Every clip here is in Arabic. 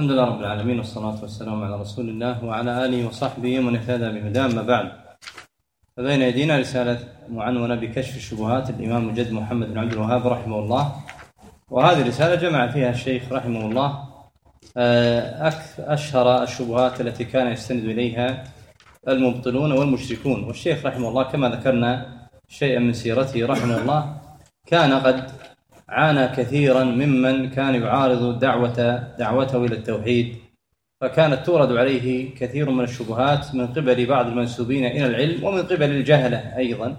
الحمد لله رب العالمين، والصلاة والسلام على رسول الله وعلى آله وصحبه ومن اهتدى بهداه. أما بعد، فبين يدينا رسالة معنونة بكشف الشبهات الإمام المجدد محمد بن عبد الوهاب رحمه الله، وهذه الرسالة جمع فيها الشيخ رحمه الله أشهر الشبهات التي كان يستند إليها المبطلون والمشركون. والشيخ رحمه الله كما ذكرنا شيئا من سيرته رحمه الله كان قد عانى كثيرا ممن كان يعارض دعوته إلى التوحيد، فكانت تورد عليه كثير من الشبهات من قبل بعض المنسوبين إلى العلم ومن قبل الجهلة أيضا.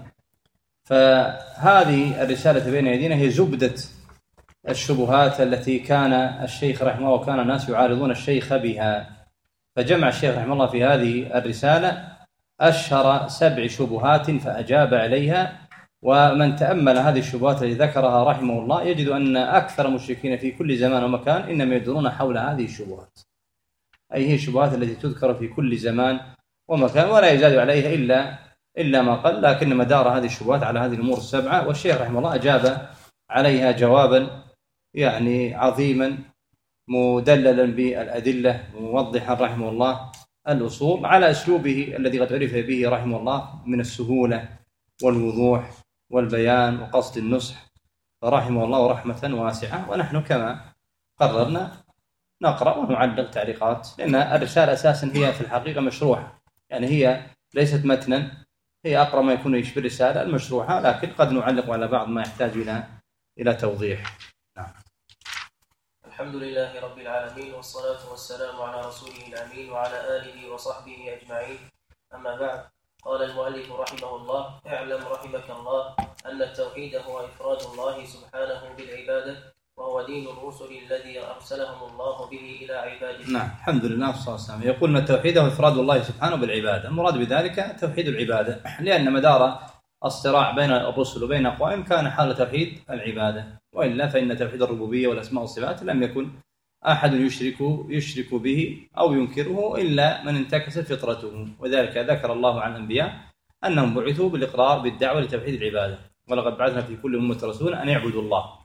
فهذه الرسالة بين يدينا هي زبدة الشبهات التي كان الشيخ رحمه الله وكان الناس يعارضون الشيخ بها. فجمع الشيخ رحمه الله في هذه الرسالة أشهر 7 شبهات فأجاب عليها. ومن تأمل هذه الشبهات التي ذكرها رحمه الله يجد أن أكثر المشركين في كل زمان ومكان إنما يدورون حول هذه الشبهات، أي هي الشبهات التي تذكر في كل زمان ومكان ولا يزاد عليها إلا ما قل، لكن مدار هذه الشبهات على هذه الأمور ال7. والشيخ رحمه الله أجاب عليها جوابا يعني عظيما مدللا بالأدلة موضحا رحمه الله الأصول على أسلوبه الذي قد عرف به رحمه الله من السهولة والوضوح والبيان وقصد النصح، فرحمه الله رحمة واسعة. ونحن كما قررنا نقرأ ونعلق تعليقات، لأن الرسالة أساسا هي في الحقيقة مشروحة، يعني هي ليست متنا، هي أقرب ما يكون يشبه الرسالة المشروحة، لكن قد نعلق على بعض ما يحتاج إلى توضيح. نعم. الحمد لله رب العالمين، والصلاة والسلام على رسوله الأمين وعلى آله وصحبه أجمعين. أما بعد، قال المؤلف رحمه الله: اعلم رحمك الله أن التوحيد هو إفراد الله سبحانه بالعبادة، وهو دين الرسل الذي أرسلهم الله به إلى عباده. نعم، الحمد لله والصلاة والسلام. يقول أن التوحيد هو إفراد الله سبحانه بالعبادة، المراد بذلك توحيد العبادة، لأن مدار الصراع بين الرسل وبين أقوام كان حال توحيد العبادة، وإلا فإن توحيد الربوبية والأسماء والصفات لم يكن أحد يشرك به أو ينكره إلا من انتكست فطرته. وذلك ذكر الله عن الأنبياء أنهم بعثوا بالإقرار بالدعوة لتوحيد العبادة، ولقد بعثنا في كل أمة رسولا أن يعبدوا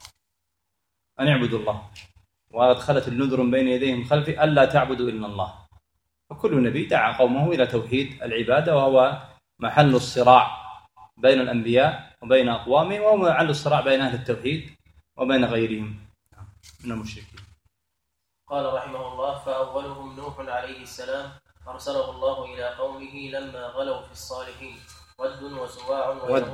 الله، وأدخلت النذر بين يديهم خلفي ألا تعبدوا إلا الله. وكل نبي دعا قومه إلى توحيد العبادة، وهو محل الصراع بين الأنبياء وبين أقوامهم، وهو محل الصراع بين أهل التوحيد وبين غيرهم من المشركين. قال رحمه الله: فأولهم نوح عليه السلام أرسله الله إلى قومه لما غلوا في الصالحين، ود وسواع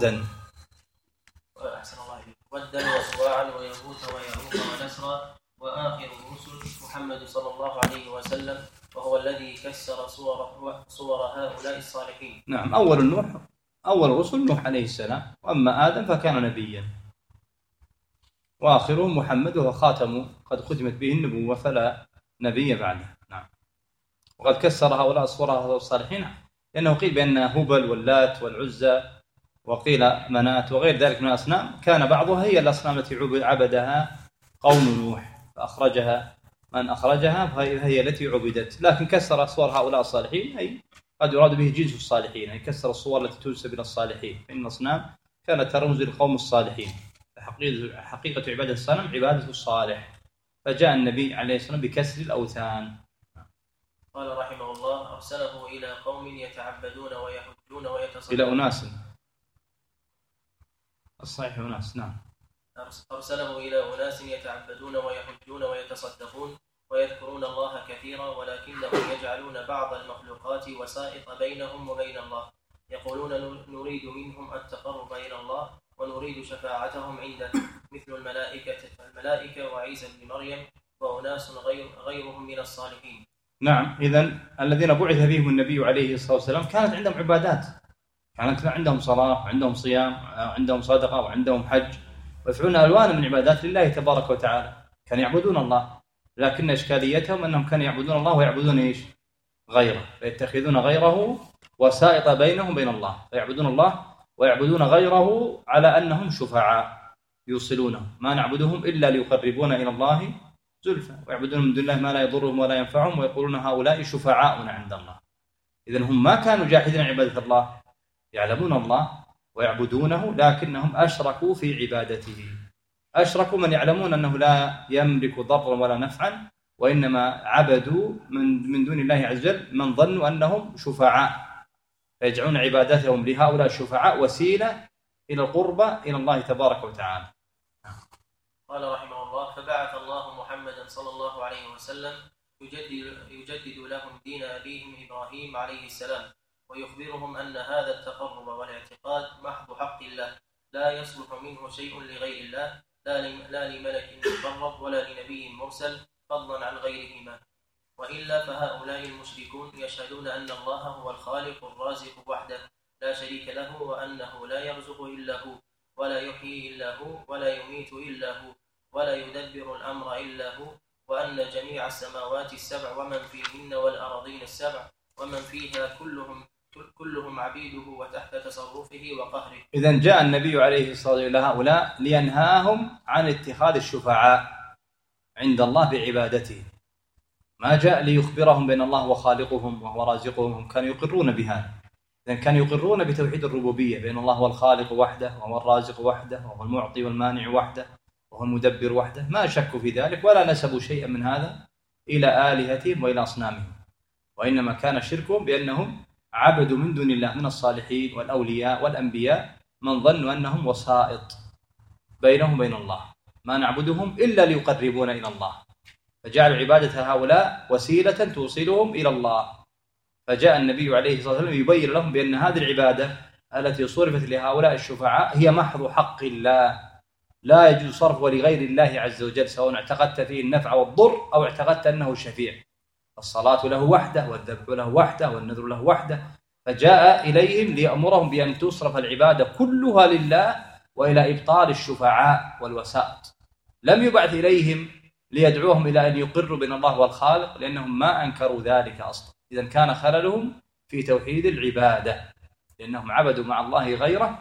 ويغوث ويعوق ونسرا. وآخر الرسل محمد صلى الله عليه وسلم، وهو الذي كسر صور هؤلاء الصالحين. نعم، أول الرسل نوح عليه السلام، وأما آدم فكان نبيا، وآخرهم محمد وهو خاتم قد ختمت به النبوة فلا نبي بعده. نعم. وقد كسر هؤلاء صور هؤلاء الصالحين، لأنه قيل بأن هبل واللات والعزى وقيل منات وغير ذلك من الأصنام كان بعضها هي الأصنام التي عبدها قوم نوح، فأخرجها من أخرجها فهي التي عبدت. لكن كسر صور هؤلاء الصالحين أي قد يراد به جنس الصالحين، أي كسر الصور التي تنسب إلى الصالحين، فإن الأصنام كانت ترمز للقوم الصالحين. حقيقة عبادة الصنم عبادة الصالح، فجاء النبي عليه الصلاة والسلام بكسر الأوثان. قال رحمه الله: أرسله إلى قوم يتعبدون ويحجون ويتصدقون. إلى أناس، الصحيح أناس. نعم. أرسله إلى أناس يتعبدون ويحجون ويتصدقون ويذكرون الله كثيرا، ولكنهم يجعلون بعض المخلوقات وسائط بينهم وبين الله، يقولون نريد منهم التقرب إلى الله ونريد شفاعتهم عنده، مثل الملائكة وعيسى بن مريم وأناس غيرهم من الصالحين. نعم، إذن الذين بعث بهم النبي عليه الصلاة والسلام كانت عندهم عبادات، كانت عندهم صلاة وعندهم صيام وعندهم صدقة وعندهم حج، ويفعلون ألوان من عبادات لله تبارك وتعالى، كانوا يعبدون الله، لكن إشكاليتهم أنهم كانوا يعبدون الله ويعبدون غيره، فيتخذون غيره وسائط بينهم وبين الله، فيعبدون الله ويعبدون غيره على أنهم شفعاء يوصلونه، ما نعبدهم إلا ليقربونا إلى الله زلفى، ويعبدون من دون الله ما لا يضرهم ولا ينفعهم، ويقولون هؤلاء شفعاؤنا عند الله. إذن هم ما كانوا جاحدين عبادة الله، يعلمون الله ويعبدونه، لكنهم أشركوا في عبادته. أشركوا من يعلمون أنه لا يملك ضرا ولا نفعا، وإنما عبدوا من دون الله عز وجل من ظنوا أنهم شفعاء، فيجعلون عبادتهم لهؤلاء الشفعاء وسيلة إلى القربة إلى الله تبارك وتعالى. قال رحمه الله: فبعث الله محمدا صلى الله عليه وسلم يجدد لهم دين أبيهم إبراهيم عليه السلام، ويخبرهم أن هذا التقرب والاعتقاد محض حق الله، لا يصلح منه شيء لغير الله، لا لملك مقرب ولا لنبي مرسل، فضلا عن غيرهما. وإلا فهؤلاء المشركون يشهدون أن الله هو الخالق الرازق وحده لا شريك له، وأنه لا يرزق إلا هو، ولا يحيي إلا هو، ولا يميت إلا هو، ولا يدبر الأمر إلا هو، وأن جميع السماوات السبع ومن فيهن والأراضين السبع ومن فيها كلهم عبيده وتحت تصرفه وقهره. إذن جاء النبي عليه الصلاة والسلام لهؤلاء لينهاهم عن اتخاذ الشفعاء عند الله بعبادته، ما جاء ليخبرهم بأن الله هو خالقهم وهو رازقهم. هم كانوا يقرون بهذا، إذن كانوا يقرون بتوحيد الربوبية، بأن الله هو الخالق وحده، وهو الرازق وحده، وهو المعطي والمانع وحده، وهو المدبر وحده، ما شكوا في ذلك ولا نسبوا شيئا من هذا إلى آلهتهم وإلى أصنامهم، وإنما كان شركهم بأنهم عبدوا من دون الله من الصالحين والأولياء والأنبياء من ظنوا أنهم وسائط بينهم وبين الله، ما نعبدهم إلا ليقربونا إلى الله، فجعلوا عبادة هؤلاء وسيلة توصلهم إلى الله. فجاء النبي عليه الصلاة والسلام يبين لهم بأن هذه العبادة التي صرفت لهؤلاء الشفعاء هي محض حق الله، لا يجوز صرفه لغير الله عز وجل، سواء اعتقدت فيه النفع والضر أو اعتقدت أنه شفيع. الصلاة له وحده، والذبح له وحده، والنذر له وحده. فجاء إليهم ليأمرهم بأن تصرف العبادة كلها لله وإلى إبطال الشفعاء والوسائط. لم يبعث إليهم ليدعوهم إلى أن يقروا بأن الله هو الخالق، لأنهم ما أنكروا ذلك أصلا. إذن كان خللهم في توحيد العبادة، لأنهم عبدوا مع الله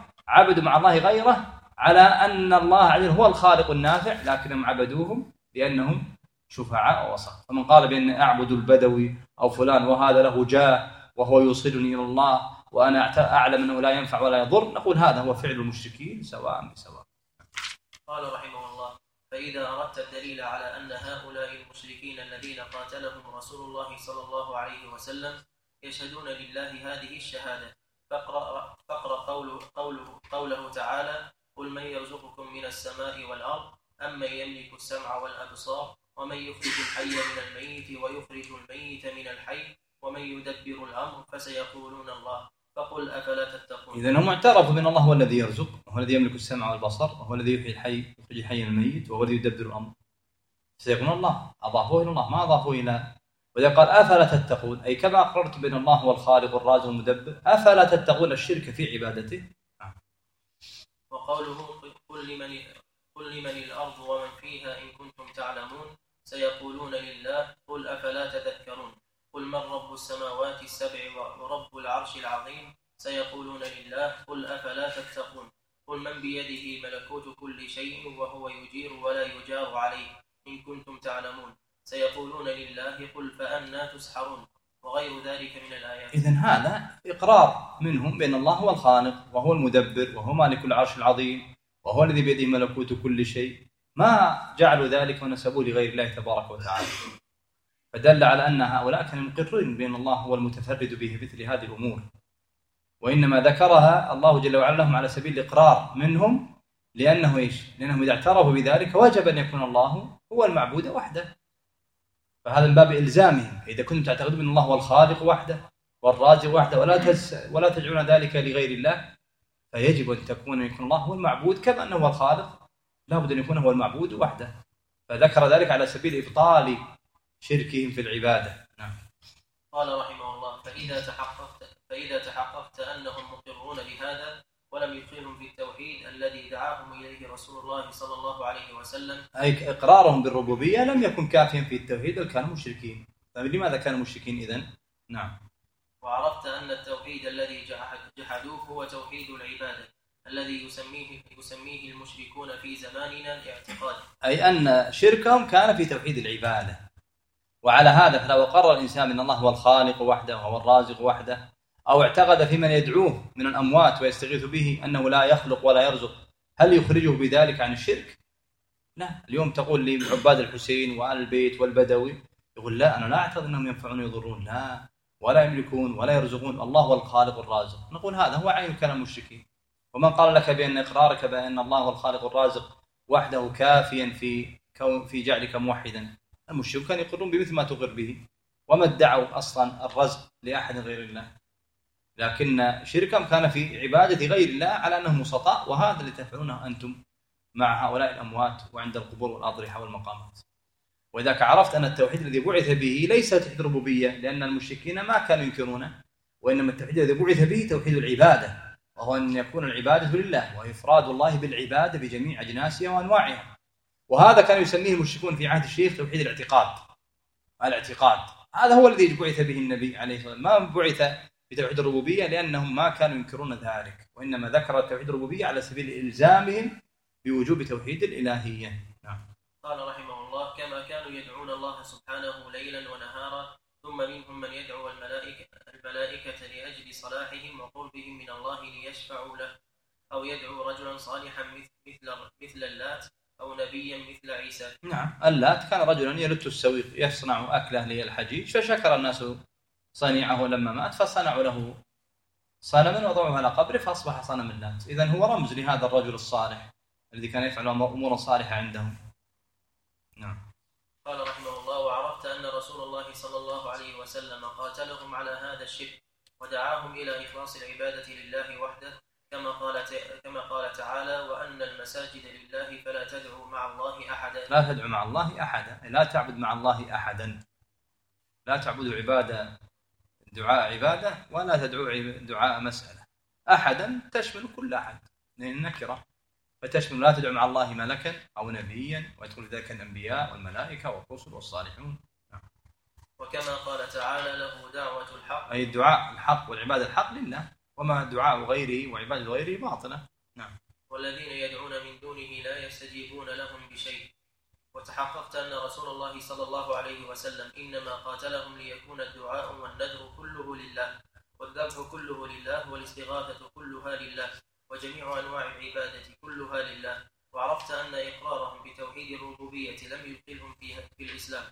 غيره على أن الله عز وجل هو الخالق النافع، لكنهم عبدوهم بأنهم شفعاء ووسط. فمن قال بأن أعبد البدوي أو فلان وهذا له جاه وهو يوصلني إلى الله وأنا أعلم أنه لا ينفع ولا يضر، نقول هذا هو فعل المشركين سواء بسواء. قال رحمه الله: فإذا أردت الدليل على أن هؤلاء المشركين الذين قاتلهم رسول الله صلى الله عليه وسلم يشهدون لله هذه الشهادة، فاقرأ قوله تعالى: قل من يرزقكم من السماء والأرض أمن يملك السمع والأبصار ومن يخرج الحي من الميت ويخرج الميت من الحي ومن يدبر الأمر فسيقولون الله فقل أفلا تتقون. إذن هم اعترفوا بأن الله هو الذي يرزق، وهو الذي يملك السمع والبصر، وهو الذي يحيي الحي ويخرج الحي من الميت، وهو الذي يدبر الأمر. سيقولون الله، أضافوه إلى الله، ما أضافوه إلى. وإذا قال أفلا تتقون، أي كما أقررت بأن الله هو الخالق الرازق المدبر، أفلا تتقون الشرك في عبادته. وقوله قل لمن الأرض ومن فيها إن كنتم تعلمون سيقولون لله قل أفلا تذكرون. قل من رب السماوات السبع ورب العرش العظيم سيقولون لله قل أفلا تتقون. قل من بيده ملكوت كل شيء وهو يجير ولا يجار عليه إن كنتم تعلمون سيقولون لله قل فأنى تسحرون، وغير ذلك من الآيات. إذن هذا إقرار منهم بأن الله هو الخالق وهو المدبر وهو مالك العرش العظيم وهو الذي بيده ملكوت كل شيء، ما جعلوا ذلك ونسبوه لغير الله تبارك وتعالى. فدل على أن هؤلاء كانوا مقرين بأن الله هو المتفرد به مثل هذه الأمور، وإنما ذكرها الله جل وعلا لهم على سبيل الإقرار منهم، لأنه لأنهم إذا اعترفوا بذلك وجب أن يكون الله هو المعبود وحده، فهذا من باب إلزامهم. إذا كنتم تعتقدون أن الله هو الخالق وحده والرازق وحده ولا تجعلون ذلك لغير الله، فيجب أن يكون الله هو المعبود كما أنه هو الخالق، لا بد أن يكون هو المعبود وحده. فذكر ذلك على سبيل إبطال شركهم في العبادة. نعم. قال رحمه الله: فإذا تحققت أنهم مقرون بهذا ولم يدخلهم في التوحيد الذي دعاهم إليه رسول الله صلى الله عليه وسلم، أي إقرارهم بالربوبية لم يكن كافيا في التوحيد بل كانوا مشركين. فلماذا كانوا مشركين إذن؟ نعم. وعرفت أن التوحيد الذي جحدوه هو توحيد العبادة الذي يسميه المشركون في زماننا الاعتقاد، أي أن شركهم كان في توحيد العبادة. وعلى هذا فلو أقر الإنسان أن الله هو الخالق وحده وهو الرازق وحده، أو اعتقد في من يدعوه من الأموات ويستغيث به أنه لا يخلق ولا يرزق، هل يخرجه بذلك عن الشرك؟ لا. اليوم تقول لي عباد الحسين وآل البيت والبدوي يقول لا أنا لا أعتقد أنهم ينفعون ويضرون، لا، ولا يملكون ولا يرزقون، الله هو الخالق الرازق. نقول هذا هو عين كلام المشركين. ومن قال لك بأن إقرارك بأن الله هو الخالق الرازق وحده كافيا في جعلك موحدا؟ المشركون كانوا يقرون بمثل ما تقر به، وما ادعوا أصلا الرزق لأحد غير الله، لكن شركهم كان في عبادة غير الله على أنه مسطاء، وهذا اللي تفعلونه أنتم مع هؤلاء الأموات وعند القبور والأضرحة والمقامات. وإذا عرفت أن التوحيد الذي بعث به ليس توحيد الربوبية، لأن المشركين ما كانوا ينكرونه، وإنما التوحيد الذي بعث به توحيد العبادة، وهو أن يكون العبادة لله وإفراد الله بالعبادة بجميع أجناسها وأنواعها. وهذا كان يسميه المشركون في عهد الشيخ توحيد الاعتقاد. هذا هو الذي بعث به النبي عليه الصلاة والسلام، ما بعث بتوحيد الربوبية، لأنهم ما كانوا ينكرون ذلك، وإنما ذكر توحيد الربوبية على سبيل إلزامهم بوجوب توحيد الإلهية. نعم. قال رحمه الله: كما كانوا يدعون الله سبحانه ليلا ونهارا، ثم منهم من يدعو الملائكة لأجل صلاحهم وقربهم من الله ليشفعوا له، أو يدعو رجلا صالحا مثل اللات، أو نبيا مثل عيسى. نعم، اللات كان رجلا يلت السويق يصنع أكله للحجيج، فشكر الناس صنيعه لما مات، فصنعوا له صنما وضعوه على قبره فأصبح صنم اللات. إذن هو رمز لهذا الرجل الصالح الذي كان يفعل أمورا صالحة عندهم. نعم. قال رحمه الله: وعرفت أن رسول الله صلى الله عليه وسلم قاتلهم على هذا الشرك ودعاهم إلى إخلاص العبادة لله وحده، كما قال تعالى: وأن المساجد لله فلا تدعوا مع الله أحدا. لا تدعوا مع الله أحدا، لا تعبد مع الله أحدا، لا تعبدوا عبادة دعاء عبادة، ولا تدعوا دعاء مسألة. أحدا تشمل كل أحد، النكرة فتشمل لا تدعو مع الله ملكا أو نبيا، ويدخل ذلك الأنبياء والملائكة والرسل والصالحون. وكما قال تعالى: له دعوة الحق، أي الدعاء الحق والعبادة الحق لله، وما دعاء غيره وعبادة غيره باطلة. نعم. والذين يدعون من دونه لا يستجيبون لهم بشيء. وتحققت أن رسول الله صلى الله عليه وسلم إنما قاتلهم ليكون الدعاء والنذر كله لله، والذبح كله لله، والاستغاثة كلها لله، وجميع أنواع العبادة كلها لله. وعرفت أن إقرارهم بتوحيد الربوبية لم يدخلهم في الإسلام،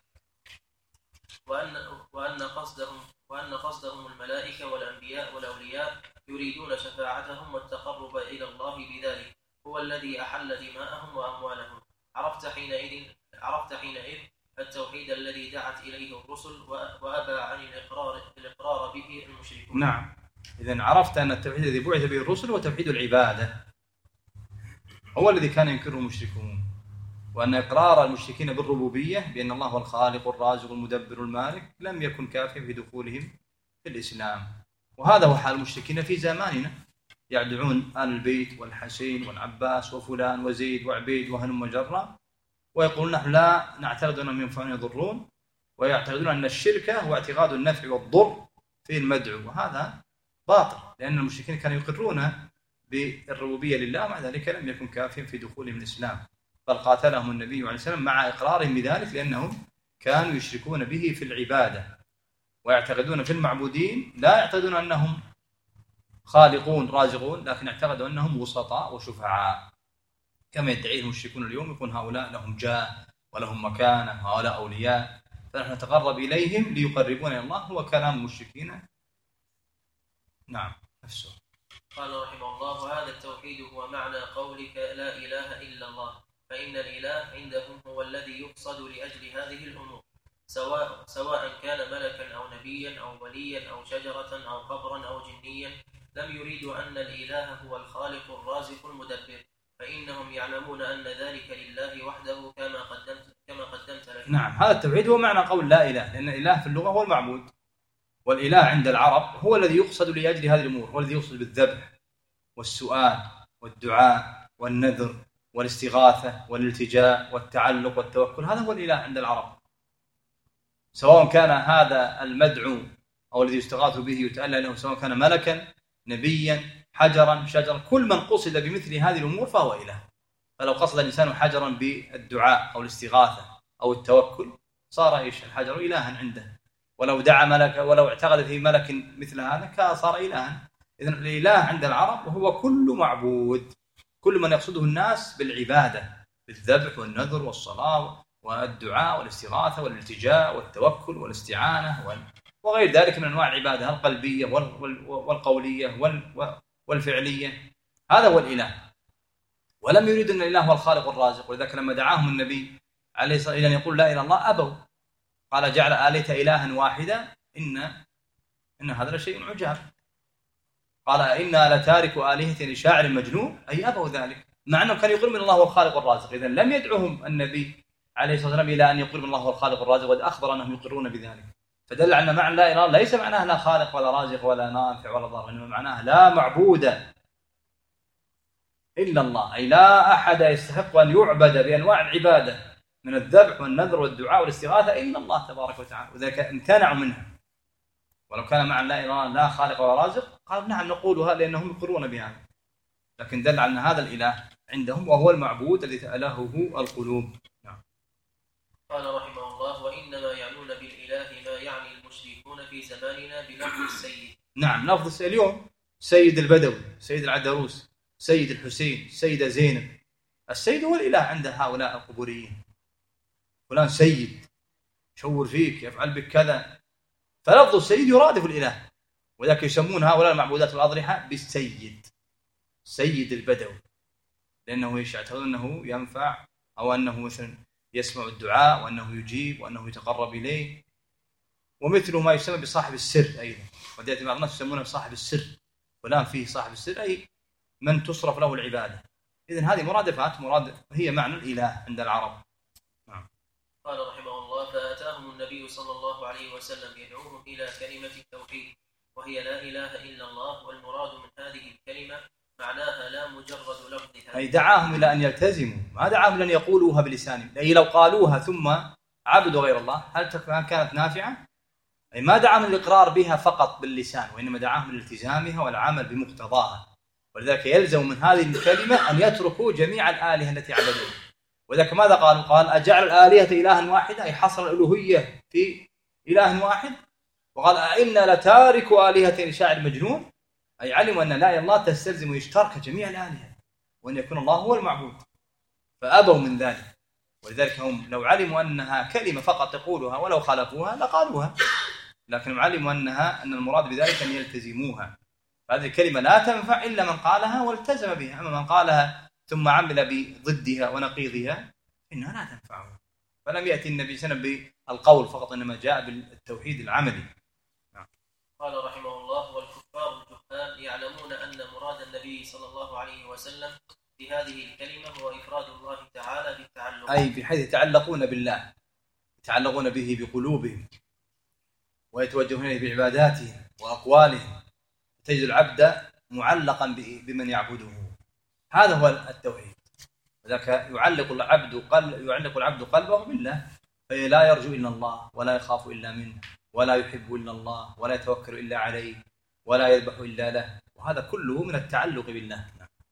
وأن قصدهم الملائكة والأنبياء والأولياء يريدون شفاعتهم والتقرب إلى الله بذلك، هو الذي أحل دماءهم وأموالهم. عرفت حينئذ التوحيد الذي دعت إليه الرسل وأبى عن الإقرار به المشركون. نعم. إذن عرفت أن التوحيد الذي بعث به الرسل هو توحيد العبادة، هو الذي كان ينكره المشركون، وأن إقرار المشركين بالربوبية بأن الله هو الخالق الرازق المدبر المالك لم يكن كافيا في دخولهم في الإسلام. وهذا هو حال المشركين في زماننا، يدعون آل البيت والحسين والعباس وفلان وزيد وعبيد وهلم وجرة، ويقولون نحن لا نعتقد أنهم ينفعون يضرون، ويعتقدون أن الشرك هو اعتقاد النفع والضر في المدعو، وهذا باطل، لأن المشركين كانوا يقرون بالربوبية لله، ومع ذلك لم يكن كافيا في دخولهم الإسلام، بل قاتلهم النبي عليه السلام مع إقرارهم بذلك، لأنهم كانوا يشركون به في العبادة، ويعتقدون في المعبودين لا يعتقدون أنهم خالقون رازقون، لكن اعتقدوا أنهم وسطاء وشفعاء، كما يدعيه المشركون اليوم، يكون هؤلاء لهم جاه ولهم مكانة، هؤلاء أولياء، فنحن نتقرب إليهم ليقربون إلى الله. هو كلام المشركين. نعم نفسه. قال رحمه الله: وهذا التوحيد هو معنى قولك لا إله إلا الله، فإن الإله عندهم هو الذي يقصد لأجل هذه الأمور، سواء كان ملكا أو نبيا أو وليا أو شجرة أو قبرا أو جنيا، لم يريدوا أن الإله هو الخالق الرازق المدبر، فإنهم يعلمون أن ذلك لله وحده كما قدمت لك. نعم، هذا التوحيد هو معنى قول لا إله، لأن الإله في اللغة هو المعبود، والإله عند العرب هو الذي يقصد لأجل هذه الأمور، هو الذي يقصد بالذبح والسؤال والدعاء والنذر والاستغاثة والالتجاء والتعلق والتوكل، هذا هو الإله عند العرب، سواء كان هذا المدعو أو الذي يستغاث به يتألى له، سواء كان ملكا نبيا حجرا شجرا، كل من قصد بمثل هذه الأمور فهو إله. فلو قصد الإنسان حجرا بالدعاء أو الاستغاثة أو التوكل صار الحجر إلها عنده، ولو دعا ملكا ولو اعتقد في ملك مثل هذا صار إلها. إذن الإله عند العرب هو كل معبود، كل من يقصده الناس بالعبادة، بالذبح والنذر والصلاة والدعاء والاستغاثة والالتجاء والتوكل والاستعانة وغير ذلك من أنواع العبادة القلبية والقولية والفعلية. هذا هو الإله. ولم يريد أن الإله هو الخالق الرازق، ولذلك لما دعاهم النبي عليه الصلاة والسلام إلى أن يقول لا إله إلا الله أبوا، قال جعل آلهة إلها واحدا إن هذا لشيء عجاب. قال إنا لتارك آلهة لشاعر مجنون، أي أبوا ذلك، مع أنه كان يقول من الله هو الخالق الرازق. إذن لم يدعوهم النبي عليه الصلاة والسلام إلى أن يقول من الله هو الخالق الرازق، وقد أخبر أنهم يقرون بذلك، فدل على معنى لا إله ليس معناه لا خالق ولا رازق ولا نافع ولا ضار، إنما معناه لا معبود إلا الله، أي لا أحد يستحق أن يعبد بأنواع العبادة من الذبح والنذر والدعاء والاستغاثة إلا الله تبارك وتعالى، وذلك امتنعوا منها. ولو كان معنى لا إله لا خالق ولا رازق قالوا نعم نقولها لأنهم يقرون بها، لكن دل على أن هذا الإله عندهم وهو المعبود الذي تألهه القلوب. نعم. قال رحمه الله: وإنما يعنون بالإله ما يعني المشركون في زماننا بلفظ السيد. نعم، لفظ السيد اليوم سيد البدوي، سيد العدروس، سيد الحسين، سيدة زينب. السيد هو الإله عند هؤلاء القبوريين، فلان سيد يشور فيك يفعل بك كذا، فلفظ السيد يرادف الإله، وذلك يسمون هؤلاء المعبودات والأضرحة بالسيد، سيد البدوي، لأنه يعتقدون أنه ينفع أو أنه مثلا يسمع الدعاء وأنه يجيب وأنه يتقرب إليه. ومثله ما يسمى بصاحب السر أيضا، قد يأتي بعض الناس يسمونه بصاحب السر، فلان فيه صاحب السر أي من تصرف له العبادة. إذن هذه مرادفات هي معنى الإله عند العرب. نعم. قال رحمه الله: فأتاهم النبي صلى الله عليه وسلم يدعوهم إلى كلمة التوحيد، وهي لا إله إلا الله، والمراد من هذه الكلمة معناها لا مجرد لفظها، أي دعاهم إلى أن يلتزموا، ما دعاهم إلى أن يقولوها بلسانهم، أي لو قالوها ثم عبدوا غير الله هل كانت نافعة؟ أي ما دعاهم الإقرار بها فقط باللسان، وإنما دعاهم لالتزامها والعمل بمقتضاها. ولذلك يلزم من هذه الكلمة أن يتركوا جميع الآلهة التي عبدوها. وذلك ماذا قال أجعل الآلهة إلها واحدا، أي حصر الألوهية في إله واحد. وقال أئنا لتارك آلهة لشاعر مجنون، أي علموا أن لا إله إلا الله تستلزم إشتراك جميع الآلهة وأن يكون الله هو المعبود، فأبوا من ذلك. ولذلك هم لو علموا أنها كلمة فقط يقولها ولو خالفوها لقالوها، لكنهم علموا أن المراد بذلك أن يلتزموها. هذه الكلمة لا تنفع إلا من قالها والتزم بها، أما من قالها ثم عمل بضدها ونقيضها إنها لا تنفعه. فلم يأتي النبي صلى الله عليه وسلم بالقول فقط، إنما جاء بالتوحيد العملي. قال رحمه الله: والكفار الجهال يعلمون أن مراد النبي صلى الله عليه وسلم بهذه الكلمة هو إفراد الله تعالى بالتعلق، أي بحيث يتعلقون بالله، يتعلقون به بقلوبهم ويتوجهون إليه بعباداتهم وأقوالهم، تجد العبد معلقا بمن يعبده. هذا هو التوحيد. وذلك يعلق العبد قلبه بالله، فلا يرجو إلا الله ولا يخاف إلا منه ولا يحب إلا الله ولا يتوكل إلا عليه ولا يذبح إلا له، وهذا كله من التعلق بالله.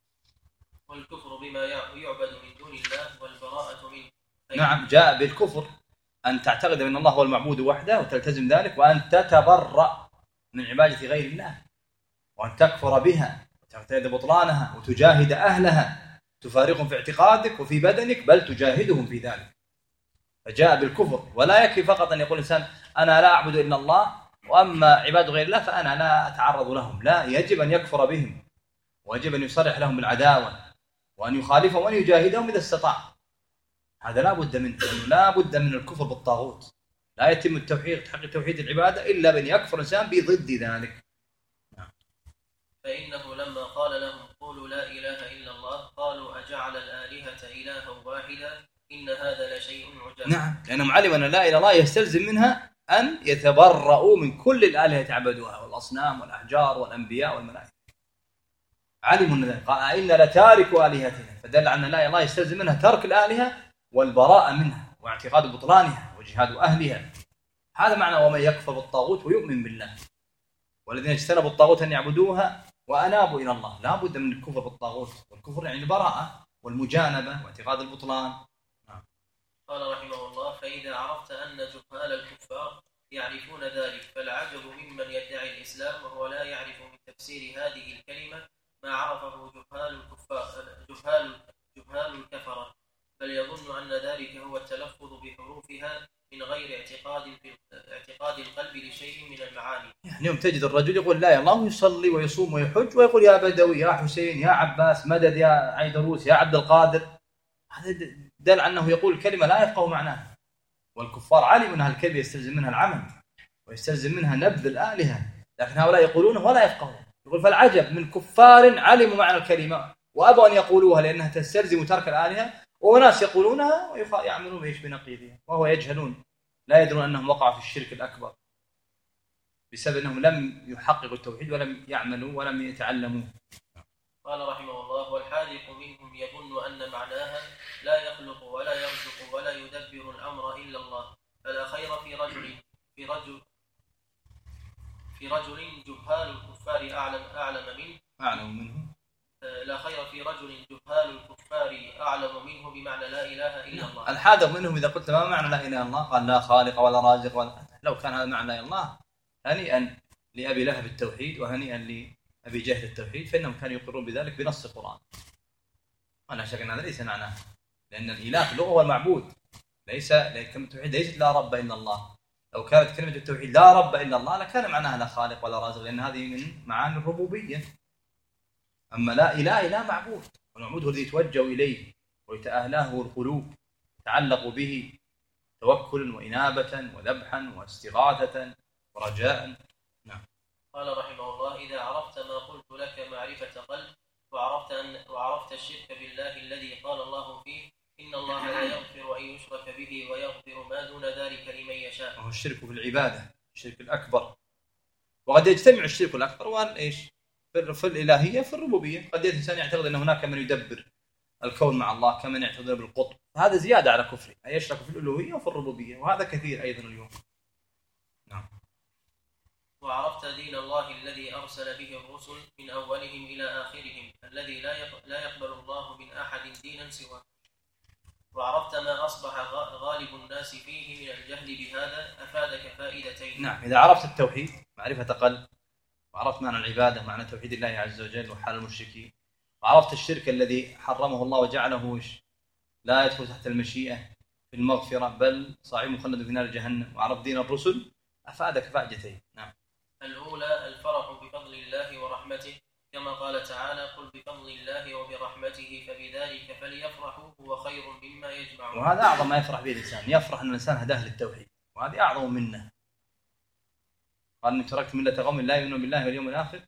والكفر بما يعبد من دون الله والبراءة منه. نعم، جاء بالكفر أن تعتقد أن الله هو المعبود وحده وتلتزم ذلك، وأن تتبرأ من عبادة غير الله، وأن تكفر بها وتعتقد بطلانها وتجاهد أهلها، تفارقهم في اعتقادك وفي بدنك، بل تجاهدهم في ذلك. فجاء بالكفر. ولا يكفي فقط أن يقول الإنسان أنا لا أعبد إلا الله، وأما عباد غير الله فأنا لا أتعرض لهم. لا، يجب أن يكفر بهم، ويجب أن يصرح لهم بالعداوة، وأن يخالفهم وأن يجاهدهم إذا استطاع. هذا لا بد منه، لأنه لا بد من الكفر بالطاغوت. لا يتم التوحيد، تحقيق توحيد العبادة، إلا بأن يكفر الإنسان بضد ذلك. فإنه لما قال لهم قولوا لا إله إلا الله قالوا أجعل الآلهة إلها واحدا إن هذا لشيء عجاب. نعم، لأنهم علموا أن لا إله إلا الله يستلزم منها أن يتبرؤوا من كل الآلهة يعبدوها، والأصنام والأحجار والأنبياء والملائكة. علموا أن ذلك، قال إن لتارك آلهتنا، فدل على أن لا إله إلا الله يستلزم منها ترك الآلهة والبراءة منها واعتقاد بطلانها وجهاد أهلها. هذا معنى ومن يكفر بالطاغوت ويؤمن بالله. والذين اجتنبوا الطاغوت أن يعبدوها وأنابوا إلى الله. لا بد من الكفر بالطاغوت، والكفر يعني البراءة والمجانبة واعتقاد البطلان. قال رحمه الله: فإذا عرفت أن جهال الكفار يعرفون ذلك فالعجب ممن يدعي الإسلام وهو لا يعرف من تفسير هذه الكلمة ما عرفه جهال الكفار جهال الكفرة، بل يظن ويظن أن ذلك هو التلفظ بحروفها من غير اعتقاد القلب لشيء من المعاني. يعني يوم تجد الرجل يقول لا يا الله ويصلي ويصوم ويحج ويقول يا بدوي يا حسين يا عباس مدد يا عيدروس يا عبد القادر، هذا دل أنه يقول كلمة لا يفقه معناها. والكفار علموا أن الكلمة يستلزم منها العمل ويستلزم منها نبذ الآلهة، لكن هؤلاء يقولونه ولا يفقهون. يقول فالعجب من كفار علموا معنى الكلمة وأبوا أن يقولوها لأنها تستلزم ترك الآلهة، وناس يقولونها ويعملون ايش بنقيضها وهو يجهلون لا يدرون أنهم وقعوا في الشرك الأكبر بسبب أنهم لم يحققوا التوحيد ولم يعملوا ولم يتعلموا. قال رحمه الله: والحاذق منهم يظن أن معناها لا يخلق ولا يرزق ولا يدبر الأمر إلا الله، فلا خير في رجل جهال الكفار أعلم منه لا خير في رجل جهال الكفار أعلم منه بمعنى لا إله إلا الله. الحاذق منهم إذا قلت ما معنى لا إله إلا الله قال لا خالق ولا رازق ولا، لو كان هذا معنى لا إله إلا الله هنيئا لأبي لهب التوحيد وهنيئا لأبي جهل التوحيد، فإنهم كانوا يقرون بذلك بنص القرآن. ولا شك أن هذا ليس معناه، لأن الإله في اللغة هو المعبود، كلمة التوحيد ليست لا رب إلا الله. لو كانت كلمة التوحيد لا رب إلا الله لكان معناها لا خالق ولا رازق، لأن هذه من معاني الربوبية. أما لا إله لا معبود، والمعبود هو الذي يتوجه إليه ويتأهله القلوب تعلق به توكلا وإنابة وذبحا واستغاثة ورجاء. نعم. قال رحمه الله: إذا عرفت ما قلت لك معرفة قلب وعرفت الشرك بالله الذي قال الله فيه إن الله لا يغفر أن يشرك به ويغفر ما دون ذلك لمن يشاء. وهو الشرك في العبادة، الشرك الأكبر. وقد يجتمع الشرك الأكبر والإيش في الإلهية في الربوبية. قد الإنسان يعتقد أن هناك من يدبر الكون مع الله كمن يعتقد بالقطب، هذا زيادة على كفره، أي يشرك في الألوهية وفي الربوبية، وهذا كثير أيضا اليوم. نعم. وعرفت دين الله الذي أرسل به الرسل من أولهم إلى آخرهم الذي لا يقبل الله من أحد دينا سواه. وعرفت ما أصبح غالب الناس فيه من الجهل بهذا أفادك فائدتين. نعم، إذا عرفت التوحيد معرفة قلب، وعرفت معنى العبادة معنى توحيد الله عز وجل وحال المشركين، وعرفت الشرك الذي حرمه الله وجعله لا يدخل تحت المشيئة في المغفرة بل صاحب مخلد في نار جهنم، وعرفت دين الرسل أفادك فائدتين. نعم. الأولى الفرح بفضل الله ورحمته كما قال تعالى: قل بفضل الله وبرحمته فبذلك فليفرحوا هو خير مما يجمعون. وهذا أعظم ما يفرح به الإنسان، يفرح أن الإنسان هداه للتوحيد، وهذه أعظم منه. قال إن تركت ملة قوم لا يؤمنون بالله واليوم الآخر،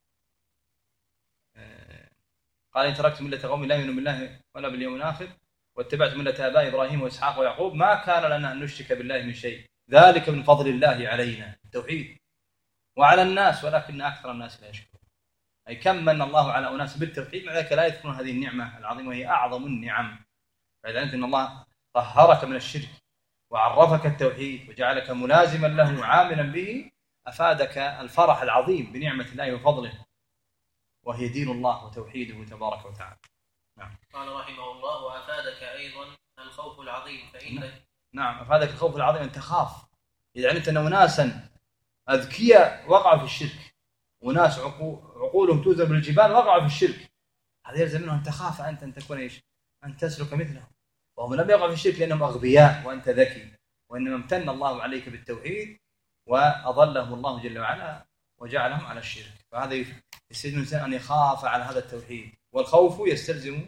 قال إن تركت ملة قوم لا يؤمنون بالله ولا باليوم الآخر واتبعت ملة آباء إبراهيم وإسحاق ويعقوب ما كان لنا أن نشرك بالله من شيء ذلك من فضل الله علينا، التوحيد، وعلى الناس ولكن أكثر الناس لا يشكرون. أي كم من الله على أناس بالتوحيد مع ذلك لا يذكرون هذه النعمة العظيمة وهي أعظم النعم. فإذا أنت أن الله طهرك من الشرك وعرفك التوحيد وجعلك ملازما له عاملا به أفادك الفرح العظيم بنعمة الله وفضله، وهي دين الله وتوحيده تبارك وتعالى. نعم. قال رحمه الله: وأفادك أيضا الخوف العظيم فإنك نعم أفادك الخوف العظيم أن تخاف. إذا علمت أن أناسا أذكياء وقعوا في الشرك وناس عقولهم توزن بالجبال وقعوا في الشرك، هذا يلزم منه أن تخاف أنت أن تكون إيش؟ أن تسلك مثلهم، وهم لم يقعوا في الشرك لأنهم أغبياء وأنت ذكي، وإنما امتن الله عليك بالتوحيد وأضلهم الله جل وعلا وجعلهم على الشرك. فهذا يستلزم الإنسان أن يخاف على هذا التوحيد، والخوف يستلزم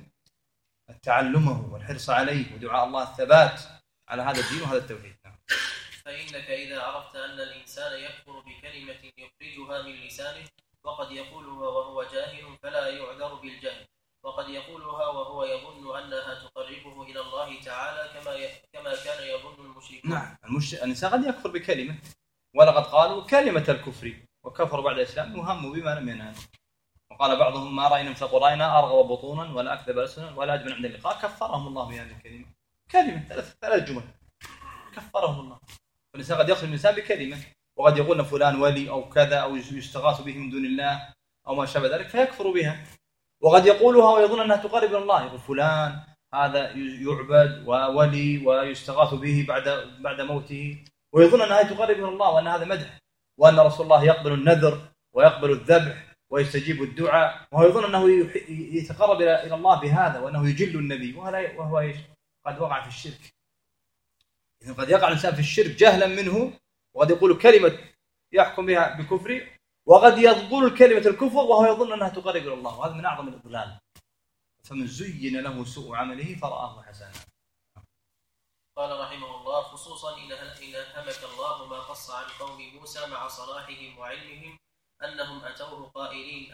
تعلمه والحرص عليه ودعاء الله الثبات على هذا الدين وهذا التوحيد. فإنك إذا عرفت أن الإنسان يكفر بكلمة يخرجها من لسانه وقد يقولها وهو جاهل فلا يعذر بالجهل، وقد يقولها وهو يظن أنها تقربه إلى الله تعالى كما كان يظن المشركون. نعم، الإنسان قد يكفر بكلمة، ولقد قالوا كلمة الكفر وكفروا بعد الإسلام وهموا بما لم ينالوا. وقال بعضهم ما رأينا مثل قرائنا أرغب بطونا ولا أكذب ألسنا ولا أجبن عند اللقاء، كفرهم الله بهذه الكلمة. كلمة ثلاث جمل كفرهم الله. فالإنسان قد يخرج الإنسان بكلمة، وقد يقول فلان ولي أو كذا أو يستغاث به من دون الله أو ما شابه ذلك فيكفر بها، وقد يقولها ويظن أنها تقرب إلى الله، يقول فلان هذا يعبد وولي ويستغاث به بعد موته، ويظن أنها تقرب إلى الله وأن هذا مدح، وأن رسول الله يقبل النذر ويقبل الذبح ويستجيب الدعاء، وهو يظن أنه يتقرب إلى الله بهذا وأنه يجل النبي، وهو إيش؟ قد وقع في الشرك. إذن قد يقع الإنسان في الشرك جهلا منه، وقد يقول كلمة يحكم بها بكفر، وقد يقول كلمة الكفر وهو يظن أنها تقرب إلى الله، وهذا من أعظم الإضلال. فمن زين له سوء عمله فرآه حسنا. قال رحمه الله: خصوصا إن همك الله ما قص عن قوم موسى مع صلاحهم وعلمهم أنهم أتوه قائلين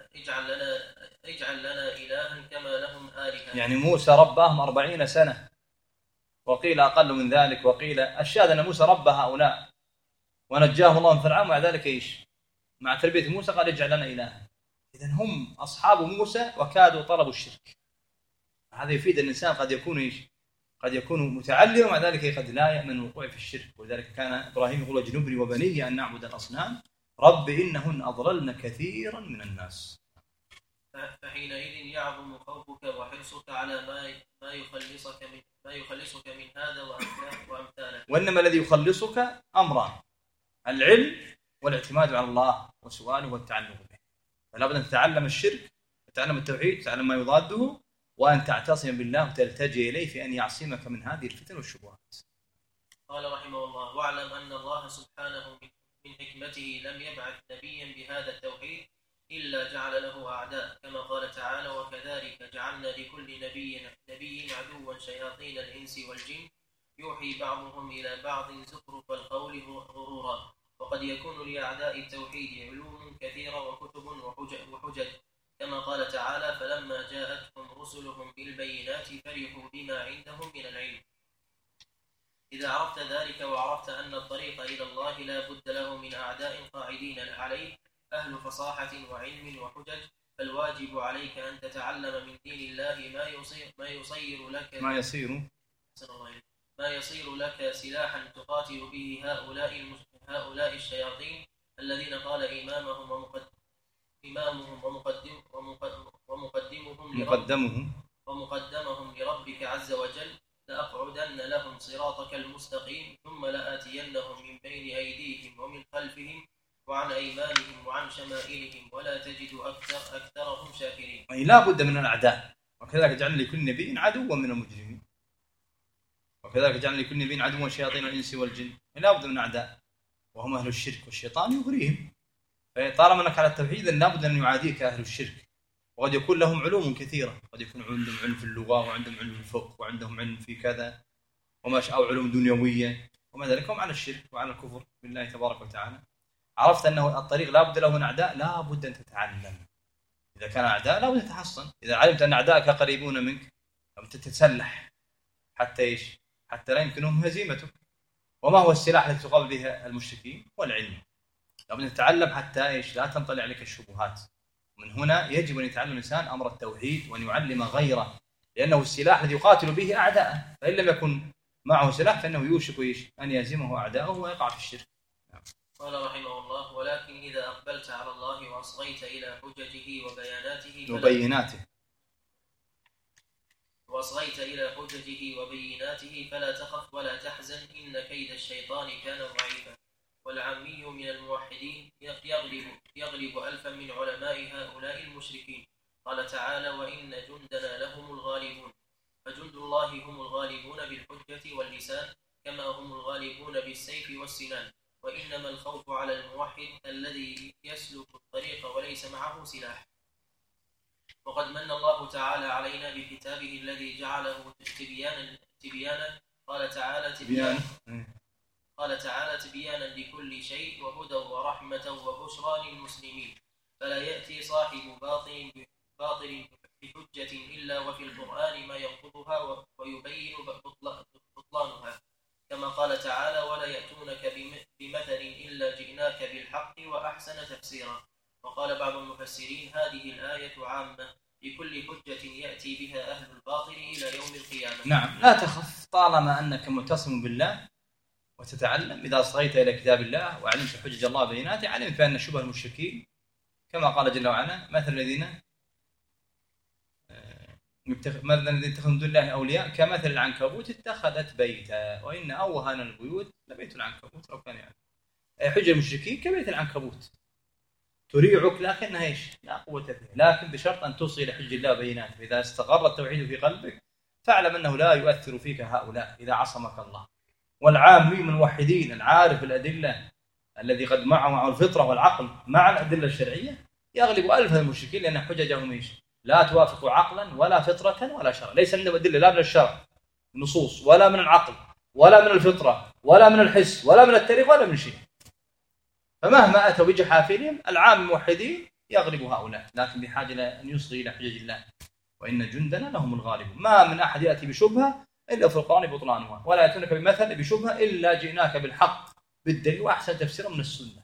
اجعل لنا إلها كما لهم آلهة. يعني موسى رباهم 40 سنة، وقيل أقل من ذلك، وقيل الشاهد أن موسى رب هؤلاء ونجاهم الله من فرعون، مع ذلك إيش؟ مع تربية موسى قال اجعل لنا إلها. إذن هم أصحاب موسى وكادوا طلبوا الشرك. هذا يفيد الإنسان قد يكون إيش؟ قد يكون متعلم، ومع ذلك قد لا يأمن الوقوع في الشرك. ولذلك كان إبراهيم يقول: اجنبني وبني أن نعبد الأصنام رب إنهن أضللن كثيرا من الناس. فحينئذ يعظم خوفك وحرصك على ما يخلصك من هذا وأمثاله. وإنما الذي يخلصك أمران: العلم والاعتماد على الله وسؤاله والتعلق به. فلا بد أن تتعلم الشرك، تتعلم التوحيد، تتعلم ما يضاده، وأن تعتصم بالله وتلتجئ إليه في أن يعصمك من هذه الفتن والشبهات. قال رحمه الله: واعلم أن الله سبحانه من حكمته لم يبعث نبيا بهذا التوحيد إلا جعل له أعداء، كما قال تعالى: وكذلك جعلنا لكل نبي عدوا شياطين الإنس والجن يوحي بعضهم إلى بعض زخرف القول غرورا. وقد يكون لأعداء التوحيد علوم كثيرة وكتب وحجج، كما قال تعالى: فلما جاءتهم رسلهم بالبينات فرحوا بما عندهم من العلم. إذا عرفت ذلك وعرفت أن الطريق إلى الله لا بد له من أعداء قاعدين عليه أهل فصاحة وعلم وحجج، فالواجب عليك أن تتعلم من دين الله ما يصير لك سلاحا تقاتل به هؤلاء الشياطين الذين قال إمامهم ومقدمهم لربك عز وجل: لأقعدن لهم صراطك المستقيم ثم لآتينهم من بين أيديهم ومن خلفهم وعن أيمانهم وعن شمائلهم ولا تجد أكثرهم شاكرين. أي لا بد من الأعداء. وكذلك جعلنا لكل نبي عدوا من المجرمين، وكذلك جعلنا لكل نبي عدوا شياطين الإنس والجن. لا بد من أعداء، وهم أهل الشرك، والشيطان يغريهم. فطالما أنك على التوحيد لا بد أن يعاديك أهل الشرك. وقد يكون لهم علوم كثيرة، قد يكون عندهم علم في اللغة، وعندهم علم في الفقه، وعندهم علم في كذا أو علوم دنيوية، وما ذلك هم على الشرك وعلى الكفر بالله تبارك وتعالى. عرفت أنه الطريق لا بد له من أعداء، لا بد أن تتعلم. إذا كان أعداء لا بد أن تتحصن. إذا علمت أن أعدائك قريبون منك لابد تتسلح حتى إيش؟ حتى لا يمكنهم هزيمتك. وما هو السلاح الذي تقابل به المشركين؟ والعلم. لابد أن تتعلم حتى إيش؟ لا تنطلع عليك الشبهات. من هنا يجب أن يتعلم الإنسان أمر التوحيد وأن يعلم غيره، لأنه السلاح الذي يقاتل به أعداءه. فإن لم يكن معه سلاح فإنه يوشك إيش؟ أن يهزمه أعداءه ويقع في الشرك. قال رحمه الله: ولكن إذا أقبلت على الله وأصغيت إلى حججه وبيناته فلا تخف ولا تحزن، إن كيد الشيطان كان ضعيفا. والعامي من الموحدين يغلب ألفا من علماء هؤلاء المشركين. قال تعالى: وإن جندنا لهم الغالبون. فجند الله هم الغالبون بالحجة واللسان، كما هم الغالبون بالسيف والسنان. وإنما الخوف على الموحد الذي يسلك الطريق وليس معه سلاح. وقد من الله تعالى علينا بكتابه الذي جعله تبيانا. قال تعالى: تبيانا لكل شيء وهدى ورحمة وبشرى للمسلمين. فلا يأتي صاحب باطل بحجة إلا وفي القرآن ما ينقضها ويبين بطلانها، كما قال تعالى: ولا يأتونك بمثل إلا جئناك بالحق وأحسن تفسيرا. وقال بعض المفسرين: هذه الآية عامة بكل حجة يأتي بها أهل الباطل إلى يوم القيامة. نعم، لا تخف طالما أنك معتصم بالله وتتعلم. إذا صغيت إلى كتاب الله وعلمت حجج الله بيناته، علمت بأن شبه المشركين كما قال جل وعلا: مثل الذين اتخذوا من دون الله أولياء كمثل العنكبوت اتخذت بيتا وإن أوهن البيوت لبيت العنكبوت لو كان يعني. حجج المشركين كبيت العنكبوت تريعك، لكنها إيش؟ لا قوة فيها، لكن بشرط أن توصل إلى حجج الله بيناته. إذا استقر التوحيد في قلبك فاعلم أنه لا يؤثر فيك هؤلاء إذا عصمك الله. والعامي من الموحدين العارف بالأدلة الذي قد معه الفطرة والعقل مع الأدلة الشرعية يغلب ألف المشركين، لأن حججهم إيش؟ لا توافق عقلا ولا فطرة ولا شرع. ليس عندهم أدلة لا من الشرع نصوص ولا من العقل ولا من الفطرة ولا من الحس ولا من التاريخ ولا من شيء. فمهما أتوا بجحافلهم العام الموحدين يغلب هؤلاء، لكن بحاجة أن يصغي إلى حجج الله، وإن جندنا لهم الغالبون. ما من أحد يأتي بشبهة إلا في القرآن بطلانها، ولا يأتونك بمثل بشبهة إلا جئناك بالحق بالدليل وأحسن تفسيرا من السنة.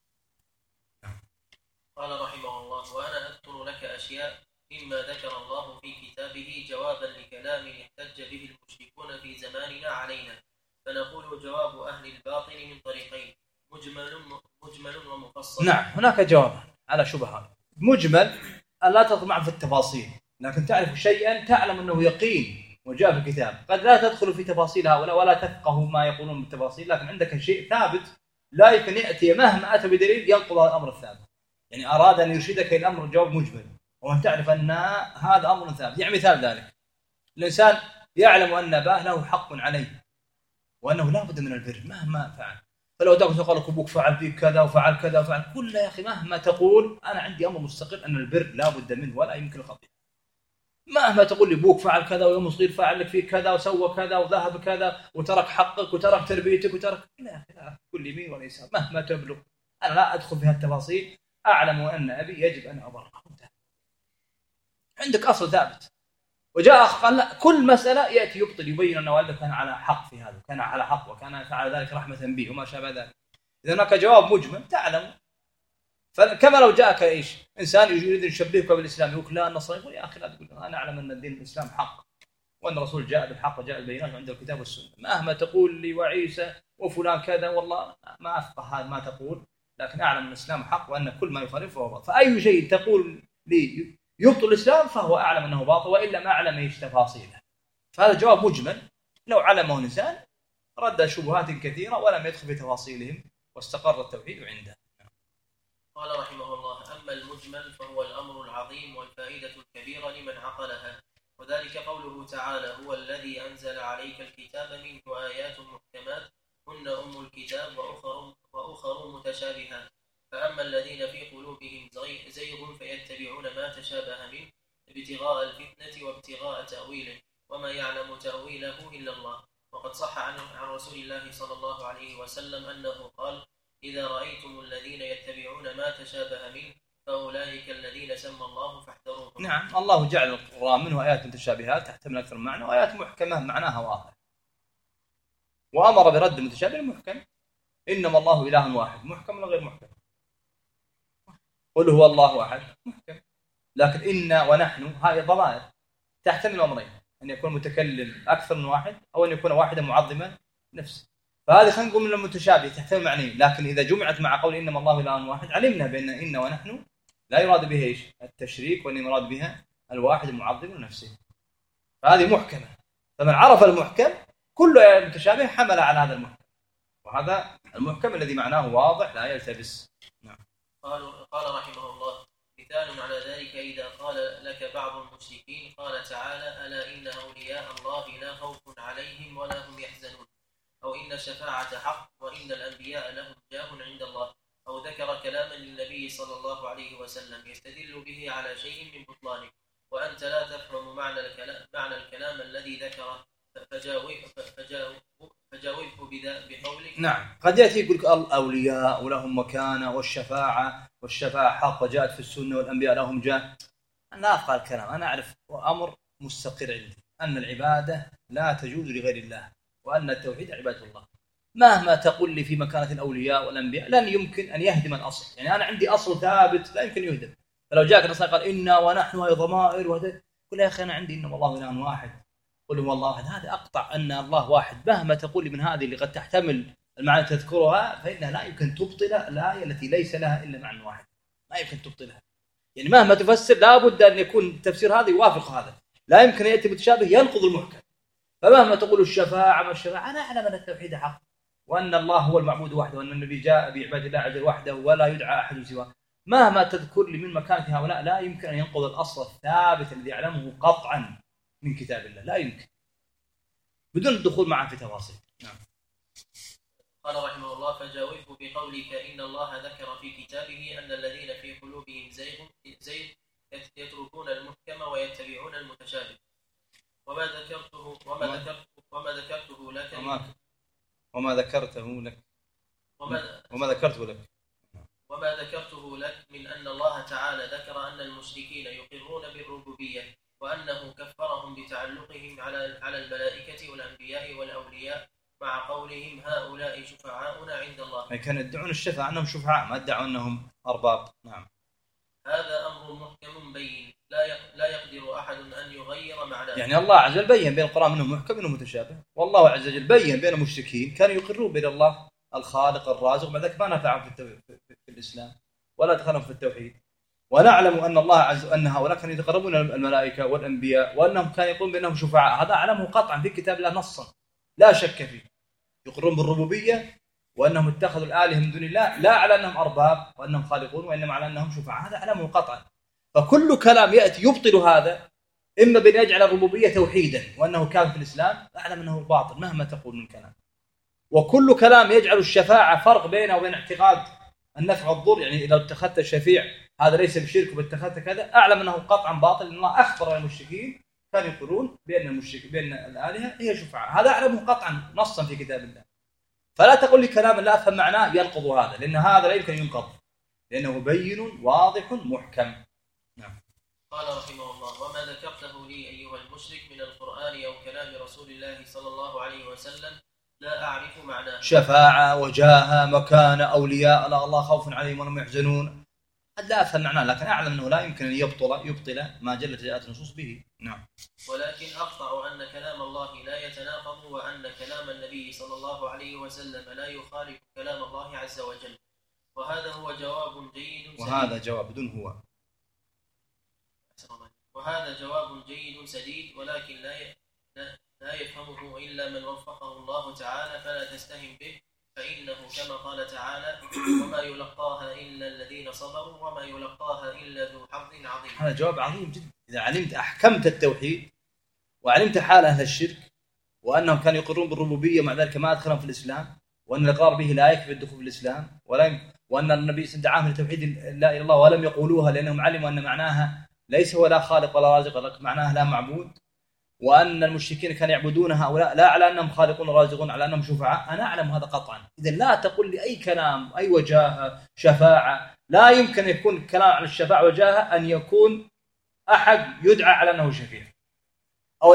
قال رحمه الله: وأنا أذكر لك أشياء مما ذكر الله في كتابه جوابا لكلام احتج به المشركون في زماننا علينا، فنقول جواب أهل الباطل من طريقين: مجمل ومفصل. نعم، هناك جواب على شبهة. مجمل لا تطمع في التفاصيل، لكن تعرف شيئا تعلم أنه يقين وجاء في الكتاب. قد لا تدخل في تفاصيل هؤلاء ولا تفقه ما يقولون بالتفاصيل، لكن عندك شيء ثابت لا يمكن يأتي مهما أتى بدليل ينقض هذا الأمر الثابت. يعني أراد أن يرشدك إلى الأمر جواب مجمل، وأن تعرف أن هذا أمر ثابت. يعني مثال ذلك: الإنسان يعلم أن أباه له حق عليه وأنه لا بد من البر مهما فعل. فلو تقول لك أبوك فعل فيك كذا وفعل كذا وفعل، كل يا أخي مهما تقول أنا عندي أمر مستقر أن البر لا بد منه ولا يمكن الخطيئة. مهما تقول لي أبوك فعل كذا ويوم صغير فعل لك فيك كذا وسوى كذا وذهب كذا وترك حقك وترك تربيتك وترك، لا يا أخي لا، كل يمين ولا يسار مهما تبلغ. أنا لا أدخل في التفاصيل، أعلم أن أبي يجب أن أبره. عندك أصل ثابت. وجاء قال لا، كل مسألة يأتي يبطل يبين أن والده كان على حق في هذا، كان على حق وكان فعل ذلك رحمة به وما شابه ذلك. إذا هناك جواب مجمل تعلم. فكما لو جاءك إيش إنسان يريد يشبهك بالإسلام، يقول لا النصراني، يقول يا أخي لا تقول أنا أعلم أن الدين الإسلام حق وأن الرسول جاء بالحق وجاء البينات عند الكتاب والسنة. مهما تقول لي وعيسى وفلان كذا والله ما أفقه هذا ما تقول، لكن أعلم أن الإسلام حق وأن كل ما يخالفه هو باطل. فأي شيء تقول لي يبطل الإسلام فهو أعلم أنه باطل، وإلا ما أعلم إيش تفاصيله. فهذا جواب مجمل لو علمه الإنسان رد شبهات كثيرة ولم يدخل في تفاصيلهم واستقر التوحيد عنده. قال رحمه الله: أما المجمل فهو الأمر العظيم والفائدة الكبيرة لمن عقلها، وذلك قوله تعالى: هو الذي أنزل عليك الكتاب منه آيات محكمات هن أم الكتاب وأخر متشابهات، فأما الذين في قلوبهم زيغ فيتبعون ما تشابه منه ابتغاء الفتنة وابتغاء تأويله وما يعلم تأويله إلا الله. وقد صح عن رسول الله صلى الله عليه وسلم أنه قال: إذا رأيتم الذين يتبعون ما تشابه منه فأولئك الذين سمى الله فاحذروهم. نعم، الله جعل القرآن منه آيات متشابهات تحتمل أكثر من معنى، وآيات محكمة معناها واضح، وأمر برد المتشابه المحكم. إنما الله إله واحد، محكم ولا غير محكم؟ قل هو الله أحد، محكم. لكن إنا ونحن هاي ضمائر تحتمل أمرين: أن يكون متكلم أكثر من واحد، أو أن يكون واحدا معظما نفسه. فهذا خلينا نقول من المتشابه تحتمل معنيين. لكن إذا جمعت مع قول إنما الله إله واحد علمنا بأن إن ونحن لا يراد بها إيش؟ التشريك، وإن يراد بها الواحد المعظم لنفسه. فهذه محكمة. فمن عرف المحكم كل المتشابه حمل على هذا المحكم، وهذا المحكم الذي معناه واضح لا يلتبس. نعم. قال رحمه الله: مثال على ذلك إذا قال لك بعض المشركين قال تعالى: ألا إن أولياء الله لا خوف عليهم ولا هم يحزنون، أو إن الشفاعة حق، وإن الأنبياء لهم جاه عند الله، أو ذكر كلاما للنبي صلى الله عليه وسلم يستدل به على شيء من بطلانه، وأنت لا تفهم معنى الكلام الذي ذكره، فجاوبه بقولك. نعم، قد يأتي يقول لك الأولياء ولهم مكانة والشفاعة حق وجاءت في السنة والأنبياء لهم جاه. أنا أفقه الكلام، أنا أعرف أمر مستقر عندي أن العبادة لا تجوز لغير الله، وأن التوحيد عبادة الله. مهما تقول لي في مكانة الأولياء والأنبياء لن يمكن أن يهدم الأصل. يعني أنا عندي أصل ثابت لا يمكن يهدم. فلو جاءك النصارى قال إنا ونحن هي ضمائر وهذا، قل يا أخي أنا عندي إنما الله إله واحد، قل هو الله أحد. هذا أقطع أن الله واحد. مهما تقول لي من هذه اللي قد تحتمل المعاني تذكرها، فإنها لا يمكن تبطل الآية التي ليس لها إلا معنى واحد، لا يمكن تبطلها. يعني مهما تفسر لابد أن يكون التفسير هذا يوافق هذا، لا يمكن يأتي متشابه ينقض المحكم. فمهما تقول الشفاعة ما الشفاعة، أنا أعلم أن التوحيد حق، وأن الله هو المعبود وحده، وأن النبي جاء بعباد الله عز وحده ولا يدعى أحد سواه. مهما تذكر لي من مكانة هؤلاء لا يمكن أن ينقض الأصل الثابت الذي يعلمه قطعا من كتاب الله، لا يمكن، بدون الدخول معه في تفاصيل. نعم. قال رحمه الله: فجاوبه بقولك إن الله ذكر في كتابه أن الذين في قلوبهم زيغ يتركون المحكم ويتبعون المتشابه. وما ذكرته لك من أن الله تعالى ذكر أن المشركين يقرون بالربوبية وأنه كفرهم بتعلقهم على الملائكة والأنبياء والأولياء مع قولهم هؤلاء شفعاؤنا عند الله. كانوا يدعون الشفاعة أنهم شفعاء، ما ادعوا أنهم أرباب. نعم. هذا أمر محكم بين لا يقدر أحد أن يغير معناه. يعني الله عز وجل بين بين القرآن منه محكم منه متشابه، والله عز وجل بين بين المشركين كانوا يقرون بين الله الخالق الرازق، مع ذلك ما نفعهم في الإسلام ولا دخلهم في التوحيد. ونعلم أن الله عز وجل أن هؤلاء كانوا يتقربون الملائكة والأنبياء وأنهم كانوا يقولون بأنهم شفعاء، هذا أعلمه قطعا في كتاب الله نصا لا شك فيه. يقرون بالربوبية وأنهم اتخذوا الآلهة من دون الله، لا على أنهم أرباب وأنهم خالقون، وإنما على أنهم شفعاء، هذا أعلمه قطعا. فكل كلام يأتي يبطل هذا، إما بأن يجعل الربوبية توحيدا وأنه كان في الإسلام، أعلم أنه باطل مهما تقول من كلام. وكل كلام يجعل الشفاعة فرق بينه وبين اعتقاد النفع والضر، يعني لو اتخذت الشفيع هذا ليس بشرك واتخذت كذا، أعلم أنه قطعا باطل، لأن الله أخبر المشركين كانوا يقولون بأن الآلهة هي شفعاء، هذا أعلمه قطعا نصا في كتاب الله. فلا تقول لي كلاما لا أفهم معناه ينقض هذا، لأن هذا لا يمكن ينقض، لأنه بين واضح محكم. نعم. قال رحمه الله: وما ذكرته لي أيها المشرك من القرآن أو كلام رسول الله صلى الله عليه وسلم لا أعرف معناه. شفاعة وجاهة مكانة أولياء لا الله خوف عليهم وهم يحزنون، قد لا أفهم معناه، لكن أعلم أنه لا يمكن أن يبطل ما جلت جاءت النصوص به. نعم. ولكن أقطع أن كلام الله لا يتناقض، وأن كلام النبي صلى الله عليه وسلم لا يخالف كلام الله عز وجل، وهذا هو جواب جيد سديد. وهذا جواب بدون هو. وهذا جواب جيد سديد، ولكن لا يفهمه إلا من وفقه الله تعالى، فلا تستهن به، فإنه كما قال تعالى: وما يلقاها إلا الذين صبروا وما يلقاها إلا ذو حظ عظيم. هذا جواب عظيم جدا. إذا علمت أحكمت التوحيد وعلمت حال أهل الشرك وأنهم كانوا يقرون بالربوبية مع ذلك ما أدخلهم في الإسلام، وأن الإقرار به لا يكفي الدخول في الإسلام، وأن النبي دعاهم لتوحيد لا إله إلا الله ولم يقولوها لأنهم علموا أن معناها ليس هو لا خالق ولا رازق، ولكن معناها لا معبود، وأن المشركين كانوا يعبدون هؤلاء لا على أنهم خالقون رازقون، على أنهم شفعاء. أنا أعلم هذا قطعا. إذا لا تقول لي أي كلام أي وجاهة شفاعة، لا يمكن يكون كلام على الشفاعة وجاهة أن يكون أحد يدعى على أنه شفيع، أو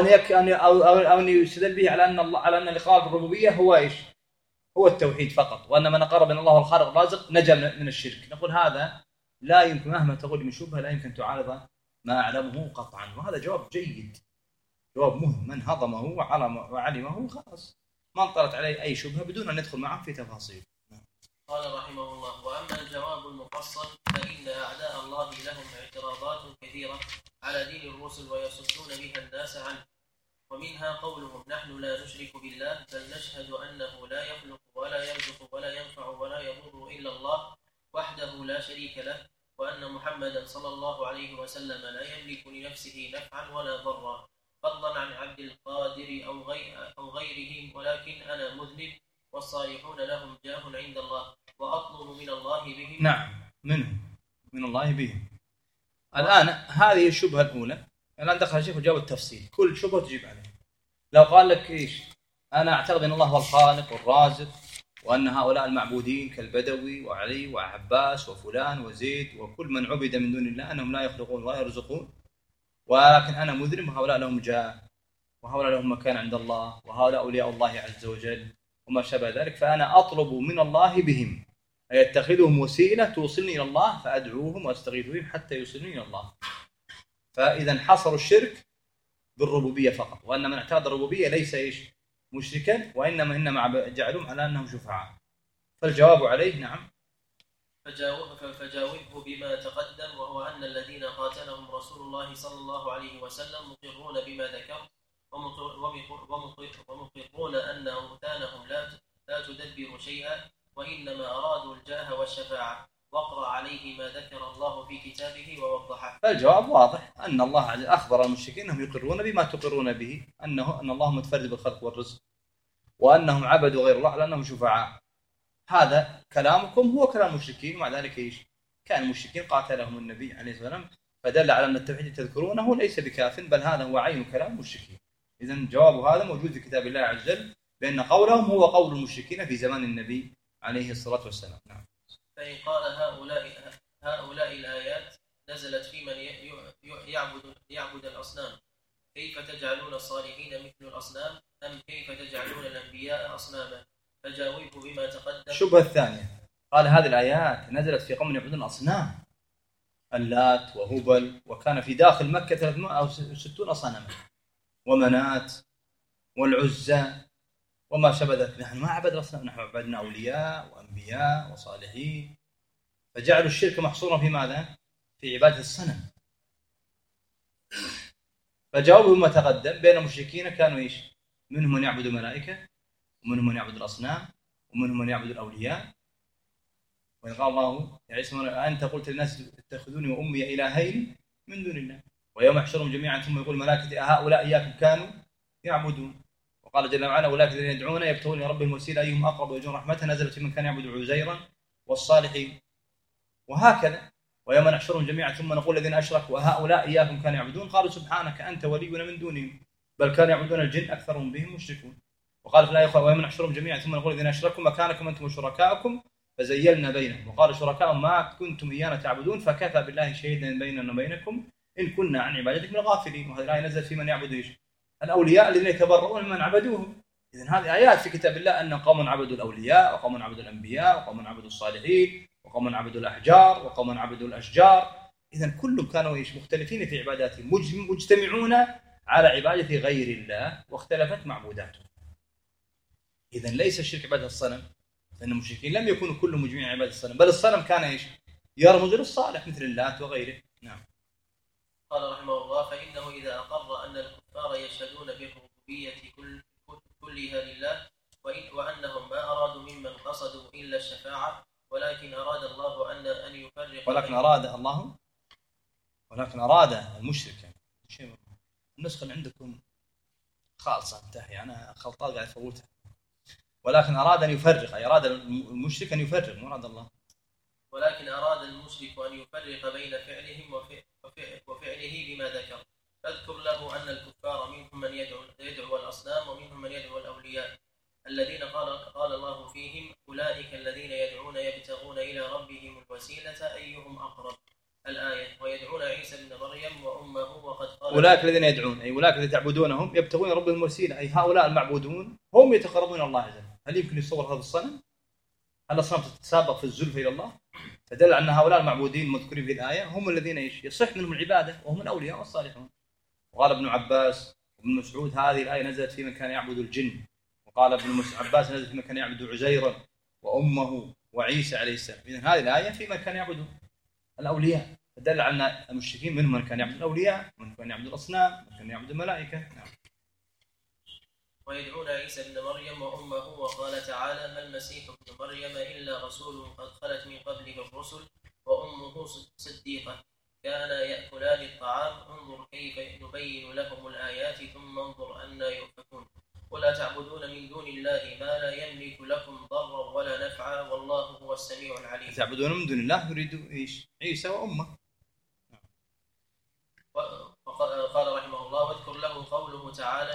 أن يستدل به على أن الله على أن الإقرار بالربوبية هو إيش؟ هو التوحيد فقط، وأن من أقر بأن الله هو الخالق الرازق نجا من الشرك. نقول هذا لا يمكن، مهما تقول من شبهة لا يمكن تعارض ما أعلمه قطعا. وهذا جواب جيد، جواب مهم، من هضمه وعلمه خلاص ما انطرت عليه أي شبهة بدون أن ندخل معه في تفاصيل. قال رحمه الله: وأما الجواب المفصل فإن أعداء الله لهم اعتراضات كثيرة على دين الرسل ويصدون بها الناس عنه، ومنها قولهم: نحن لا نشرك بالله بل نشهد أنه لا يخلق ولا يرزق ولا ينفع ولا يضر إلا الله وحده لا شريك له، وأن محمدا صلى الله عليه وسلم لا يملك لنفسه نفعا ولا ضرا، فضلا عن عبد القادر أو غيرهم، ولكن أنا مذنب والصالحون لهم جاه عند الله وأطلب من الله بهم. نعم، من الله بهم. الآن هذه الشبهة الأولى، الآن دخل الشيخ وجاوب التفصيل، كل شبهة تجيب عليه. لو قال لك إيش؟ أنا أعتقد أن الله هو الخالق والرازق، وأن هؤلاء المعبودين كالبدوي وعلي وعباس وفلان وزيد وكل من عبد من دون الله أنهم لا يخلقون ولا يرزقون، ولكن أنا مذنب وهؤلاء لهم جاه وهؤلاء لهم مكان عند الله وهؤلاء أولياء الله عز وجل وما شابه ذلك، فأنا أطلب من الله بهم، أي أتخذهم وسيلة توصلني إلى الله فأدعوهم وأستغيث بهم حتى يوصلني إلى الله. فإذا حصروا الشرك بالربوبية فقط، وأن من اعتقد الربوبية ليس إيش مشركا، وإنما جعلهم على أنهم شفعاء. فالجواب عليه نعم. فجاوبه بما تقدم، وهو أن الذين قاتلهم رسول الله صلى الله عليه وسلم مقرون بما ذكر، ومقرون أن أوثانهم لا تدبر شيئا، وإنما أرادوا الجاه والشفاعة، واقرأ عليه ما ذكر الله في كتابه ووضحه. فالجواب واضح أن الله أخبر المشركين أنهم يقرون بما تقرون به، أن الله متفرد بالخلق والرزق، وأنهم عبدوا غير الله لأنهم شفعاء. هذا كلامكم هو كلام المشركين، ومع ذلك إيش؟ كان المشركين قاتلهم النبي عليه الصلاة والسلام، فدل على أن التوحيد تذكرونه ليس بكاف، بل هذا هو عين كلام المشركين. إذن جواب هذا موجود في كتاب الله عز وجل، بأن قولهم هو قول المشركين في زمان النبي عليه الصلاة والسلام. نعم. فإن قال هؤلاء الآيات نزلت في من يعبد الأصنام، كيف تجعلون الصالحين مثل الأصنام، أم كيف تجعلون الأنبياء أصناما؟ فجاوبه بما تقدم. الشبهة الثانية، قال هذه الآيات نزلت في قوم يعبدون الأصنام، اللات وهبل، وكان في داخل مكة 360 صنما، ومنات والعزى وما شابه ذلك. نحن ما عبدنا الأصنام، نحن عبدنا أولياء وأنبياء وصالحين، فجعلوا الشرك محصورا في ماذا؟ في عبادة الصنم. فجاوبوا بما تقدم بين المشركين كانوا إيش؟ منهم من يعبد الملائكة، ومنهم من يعبد الأصنام، ومنهم من يعبد الأولياء. وإن قال الله يا عيسى أنت قلت للناس اتخذوني وأمي إلهين من دون الله، ويوم يحشرهم جميعا ثم يقول الملائكة هؤلاء إياكم كانوا يعبدون. وقال جل وعلا أولئك الذين يدعون يبتغون إلى ربهم الوسيلة أيهم أقرب ويرجون رحمته، نزلت في من كان يعبد عزيرا والصالحين. وهكذا ويوم نحشرهم جميعا ثم نقول الذين أشركوا وهؤلاء إياكم كانوا يعبدون، قالوا سبحانك أنت ولينا من دونهم بل كانوا يعبدون الجن أكثرهم بهم مشركون. وقال في الآية ويوم نحشرهم جميعا ثم نقول الذين أشركوا مكانكم أنتم وشركاءكم فزيلنا بينهم، وقال شركاء ما كنتم إيانا تعبدون فكفى بالله شهيدا بيننا وبينكم إن كنا عن عبادتكم الغافلين. وهذه الآية نزلت في من يعبد إيش؟ الأولياء الذين يتبرؤون ممن عبدوهم. إذن هذه آيات في كتاب الله أن قوم عبدوا الأولياء، وقوم عبدوا الأنبياء، وقوم عبدوا الصالحين، وقوم عبدوا الأحجار، وقوم عبدوا الأشجار. إذن كلهم كانوا إيش؟ مختلفين في عباداتهم، مجتمعون على عبادة غير الله، واختلفت معبوداتهم. إذن ليس الشرك عبادة الصنم، لأن المشركين لم يكونوا كلهم مجمعين على عبادة الصنم، بل الصنم كان إيش؟ يرمز للصالح مثل اللات وغيره. نعم. قال رحمه الله فإنه إذا أقر أن الكفار يشهدون بالربوبية كلها لله، وأنهم ما أرادوا ممن قصدوا إلا الشفاعة، ولكن أراد الله أن يفرق، ولكن أراد المشرك، يعني شيء النسخة اللي عندكم خالصة انتهي، أنا خلطات قاعد أفوتها. ولكن أراد أن يفرق، أي أراد المشرك أن يفرق، مراد الله. ولكن أراد المشرك أن يفرق بين فعلهم وفعله بما ذكر، فاذكر له أن الكفار منهم من يدعو الأصنام، ومنهم من يدعو الأولياء الذين قال الله فيهم أولئك الذين يدعون يبتغون إلى ربهم الوسيلة أيهم أقرب، الآية. ويدعون عيسى بن مريم وأمه، وقد قال أولئك الذين يدعون، أي أولئك الذين تعبدونهم يبتغون ربهم الوسيلة، أي هؤلاء المعبودون هم يتقربون إلى الله عز وجل. هل يمكن يصور هذا الصنم؟ هل الصنم تتسابق في الزلفى إلى الله؟ فدل أن هؤلاء المعبودين المذكورين في الآية هم الذين يصح منهم العبادة، وهم الأولياء والصالحون. وقال ابن عباس وابن مسعود هذه الآية نزلت في من كان يعبد الجن، وقال ابن عباس نزلت في من كان يعبد عزيرا وأمه وعيسى عليه السلام. إذن هذه الآية في من كان يعبد الأولياء، فدل على أن المشركين منهم من كان يعبد الأولياء، من كان يعبد الأصنام، من كان يعبد الملائكة. نعم. ويدعون عيسى بن مريم وأمه، وقال تعالى ما المسيح ابن مريم إلا رسول قد خلت من قبله الرسل وأمه صديقة كان يأكلان الطعام، انظر كيف نبين لهم الآيات ثم انظر أنى يؤفكون. ولا تعبدون من دون الله ما لا يملك لكم ضرا ولا نفعا والله هو السميع العليم. تعبدون من دون الله يريد إيش؟ عيسى وأمه. وقال رحمه الله واذكر له قوله تعالى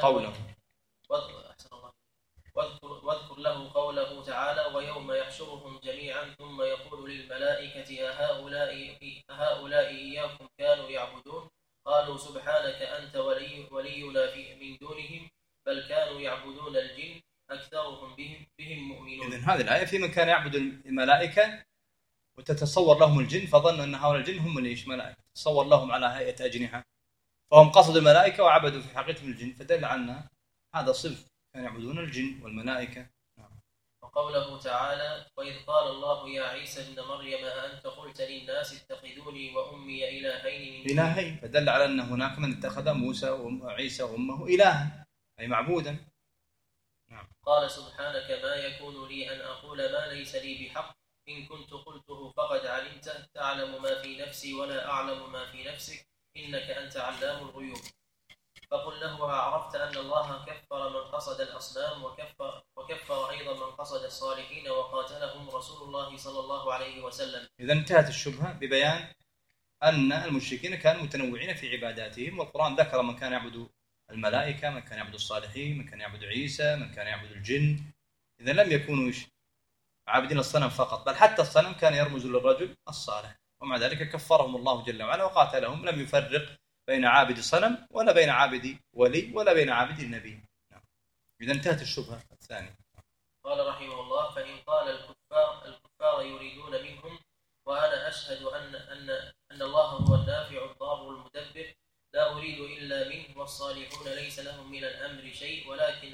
واذكر له قوله تعالى ويوم يحشرهم جميعا ثم يقول للملائكة أهؤلاء إياكم كانوا يعبدون قالوا سبحانك أنت ولينا من دونهم بل كانوا يعبدون الجن أكثرهم بهم مؤمنون. إذن هذه الآية في من كان يعبد الملائكة وتتصور لهم الجن، فظنوا أن هؤلاء الجن هم اللي ملائكة، تصور لهم على هيئة أجنحة، فهم قصدوا الملائكة وعبدوا في حقيقتهم الجن، فدل عنا هذا صفة كانوا يعبدون الجن والملائكة. وقوله تعالى وإذ قال الله يا عيسى ابن مريم أأنت قلت للناس اتخذوني وأمي إلهين، فدل على أن هناك من اتخذ موسى وعيسى وأمه إلها أي معبودا. قال سبحانك ما يكون لي أن أقول ما ليس لي بحق إن كنت قلته فقد علمته تعلم ما في نفسي ولا أعلم ما في نفسك إنك أنت علام الغيوب. فقل له عرفت أن الله كفر من قصد الأصنام وكفر أيضا من قصد الصالحين وقاتلهم رسول الله صلى الله عليه وسلم. إذا انتهت الشبهة ببيان أن المشركين كانوا متنوعين في عباداتهم، والقرآن ذكر من كان يعبد الملائكة، من كان يعبد الصالحين، من كان يعبد عيسى، من كان يعبد الجن. إذا لم يكونوا عابدين الصنم فقط، بل حتى الصنم كان يرمز للرجل الصالح، ومع ذلك كفرهم الله جل وعلا وقاتلهم، لم يفرق بين عابد صنم ولا بين عابد ولي ولا بين عابد النبي. إذا انتهت الشبهة الثانية. قال رحمه الله: فإن قال الكفار يريدون منهم وأنا أشهد أن الله هو النافع الضار المدبر لا أريد إلا منه والصالحون ليس لهم من الأمر شيء ولكن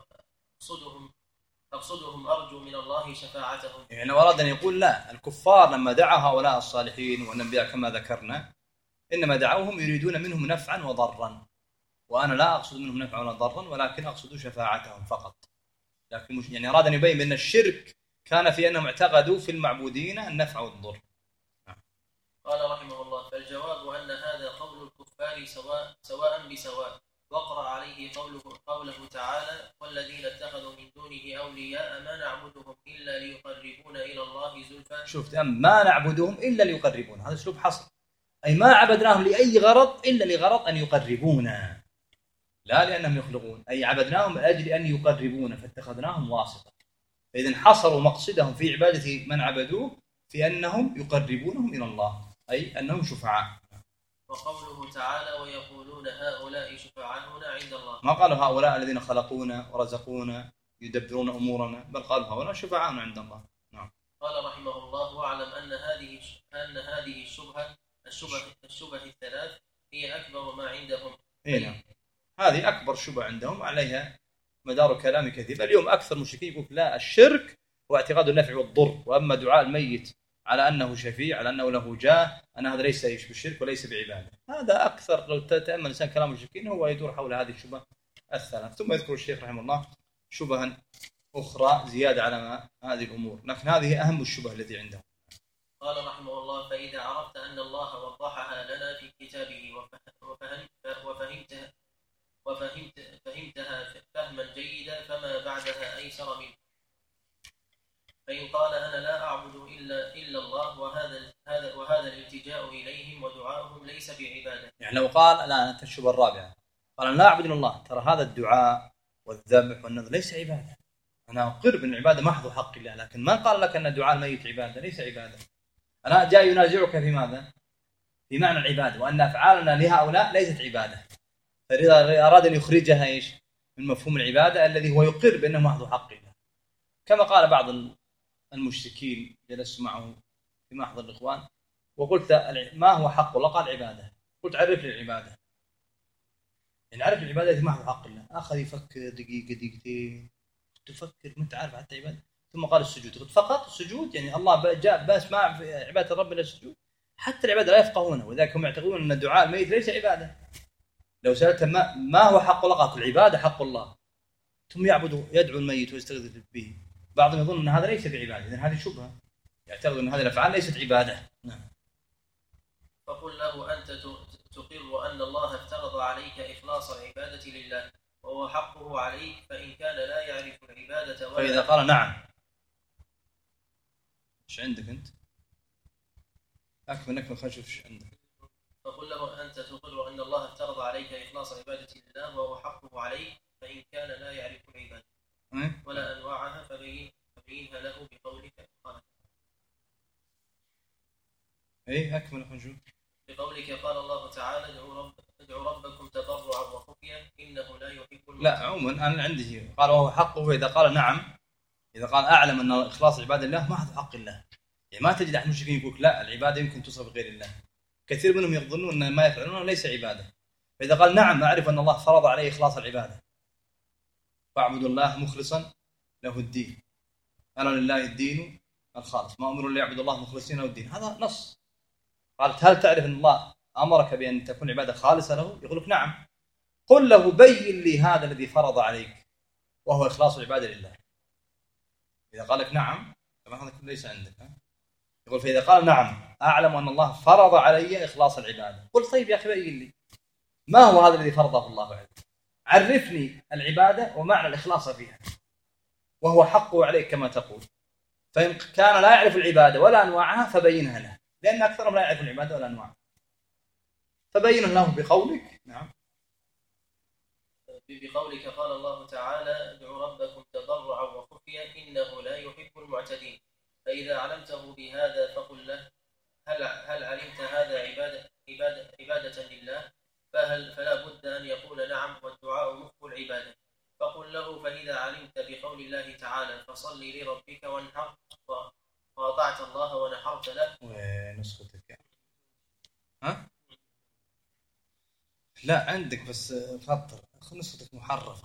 أقصدهم أرجو من الله شفاعتهم. يعني أراد أن يقول لا، الكفار لما دعا هؤلاء الصالحين والأنبياء كما ذكرنا إنما دعوهم يريدون منهم نفعا وضرا، وأنا لا أقصد منهم نفعا ولا ضرا ولكن أقصد شفاعتهم فقط. لكن يعني أراد أن يبين أن الشرك كان في أنهم اعتقدوا في المعبودين النفع والضر. قال رحمه الله: فالجواب أن هذا قول الكفار سواء بسواء، وقرأ عليه قوله تعالى: والذين اتخذوا من دونه أولياء ما نعبدهم إلا ليقربونا إلى الله زلفى. شفت، ما نعبدهم إلا ليقربونا، هذا أسلوب حصر، أي ما عبدناهم لأي غرض إلا لغرض أن يقربونا، لا لأنهم يخلقون، أي عبدناهم لأجل أن يقربونا فاتخذناهم واسطة. فإذا حصروا مقصدهم في عبادة من عبدوه في أنهم يقربونهم إلى الله، أي أنهم شفعاء. وقوله تعالى: ويقولون هؤلاء شفعاؤنا عند الله، ما قالوا هؤلاء الذين خلقونا ورزقونا يدبرون أمورنا، بل قالوا هؤلاء شفعاؤنا عند الله. نعم. قال رحمه الله: واعلم أن هذه الشبهة الثلاث هي أكبر ما عندهم. نعم، هذه أكبر شبهة عندهم، عليها مدار كلام كثير. اليوم أكثر مشركين يقول لا، الشرك واعتقاد النفع والضر، وأما دعاء الميت على أنه شفيع، على أنه له جاه، أن هذا ليس بالشرك وليس بعبادة. هذا أكثر، لو تتأمل الإنسان كلام المشركين هو يدور حول هذه الشبهة الثلاث. ثم يذكر الشيخ رحمه الله شبها أخرى زيادة على هذه الأمور، لكن هذه أهم الشبهة التي عندهم. قال رحمه الله: فإذا عرفت أن الله وضحها لنا في كتابه وفهمتها فهما جيدا فما بعدها أيسر منه. فإن قال أنا لا أعبد إلا الله وهذا الالتجاء إليهم ودعاؤهم ليس بعبادة. يعني لو قال لا، الشبهة الرابعة، قال أنا لا أعبد إلا الله، ترى هذا الدعاء والذبح والنذر ليس عبادة، أنا أقر بأن العبادة محض حق الله، لكن من قال لك أن دعاء الميت عبادة؟ ليس عبادة. أنا جاي ينازعك في ماذا؟ في معنى العبادة، وأن أفعالنا لهؤلاء ليست عبادة. فإذا أراد أن يخرجها إيش من مفهوم العبادة الذي هو يقر بأنه محض حق الله، كما قال بعض المشركين جلست معه في محضر الإخوان وقلت ما هو حق الله؟ قال عبادة. قلت عرف لي العبادة. يعني عرف العبادة التي محض حق الله. أخذ يفكر دقيقة دقيقتين، تفكر ما تعرف حتى عبادة. ثم قال السجود. قلت فقط السجود؟ يعني الله جاء بس ما عبادة الرب إلا السجود؟ حتى العبادة لا يفقهونه، وذلك هم يعتقدون أن دعاء الميت ليس عبادة. لو سألت ما هو حق الله؟ قال العبادة حق الله. ثم يدعو الميت ويستغيث به. بعضهم يظن أن هذا ليس بعبادة، إذن هذه شبهة، يعتقد أن هذه الأفعال ليست عبادة. نعم. فقل له أنت تقر أن الله افترض عليك إخلاص العبادة لله وهو حقه عليك، فإن كان لا يعرف العبادة ولا. فإذا قال نعم، إيش عندك أنت؟ أكمل خلينا نشوف إيش عندك. فقل له أنت تقر أن الله افترض عليك إخلاص العبادة لله وهو حقه عليك، فإن كان لا يعرف العبادة ولا أنواعها فبينها له بقولك. أكمل خنجو. بقولك قال الله تعالى: ادعوا ربكم تضرعا وخفيا إنه لا يحب المعتدين. لا، عموما أنا عندي قال وهو حقه، فإذا قال نعم، إذا قال أعلم أن إخلاص العبادة لله محض حق الله. يعني ما تجد أحد المشركين يقول لا، العبادة يمكن تصرف غير الله. كثير منهم يظنون أن ما يفعلونه ليس عبادة. فإذا قال نعم أعرف أن الله فرض عليه إخلاص العبادة، فاعبدوا الله مخلصا له الدين، ألا لله الدين الخالص، ما أمروا ليعبدوا الله مخلصين له الدين. هذا نص. قالت هل تعرف أن الله أمرك بأن تكون عبادة خالصة له؟ يقول لك نعم. قل له بين لي هذا الذي فرض عليك وهو إخلاص العبادة لله. إذا قال لك نعم طبعا هذا كله ليس عندك. يقول فإذا قال نعم أعلم أن الله فرض علي إخلاص العبادة، قل طيب يا أخي بين لي ما هو هذا الذي فرضه الله عليك، عرفني العبادة ومعنى الإخلاص فيها، وهو حقه عليك كما تقول. فإن كان لا يعرف العبادة ولا أنواعها فبينها له، لأن أكثرهم لا يعرف العبادة ولا أنواعها، فبين له بقولك. نعم. بقولك قال الله تعالى ادعوا ربكم تضرعا وخفيا إنه لا يحب المعتدين. فإذا علمته بهذا فقل له هل علمت هذا عبادة لله؟ فلا بد أن يقول نعم، والدعاء مخ العبادة. فقل له فإذا علمت بقول الله تعالى فصل لربك وانحر وأطعت الله ونحرت له. ونسختك ها؟ لا عندك بس خطر نسختك محرفة.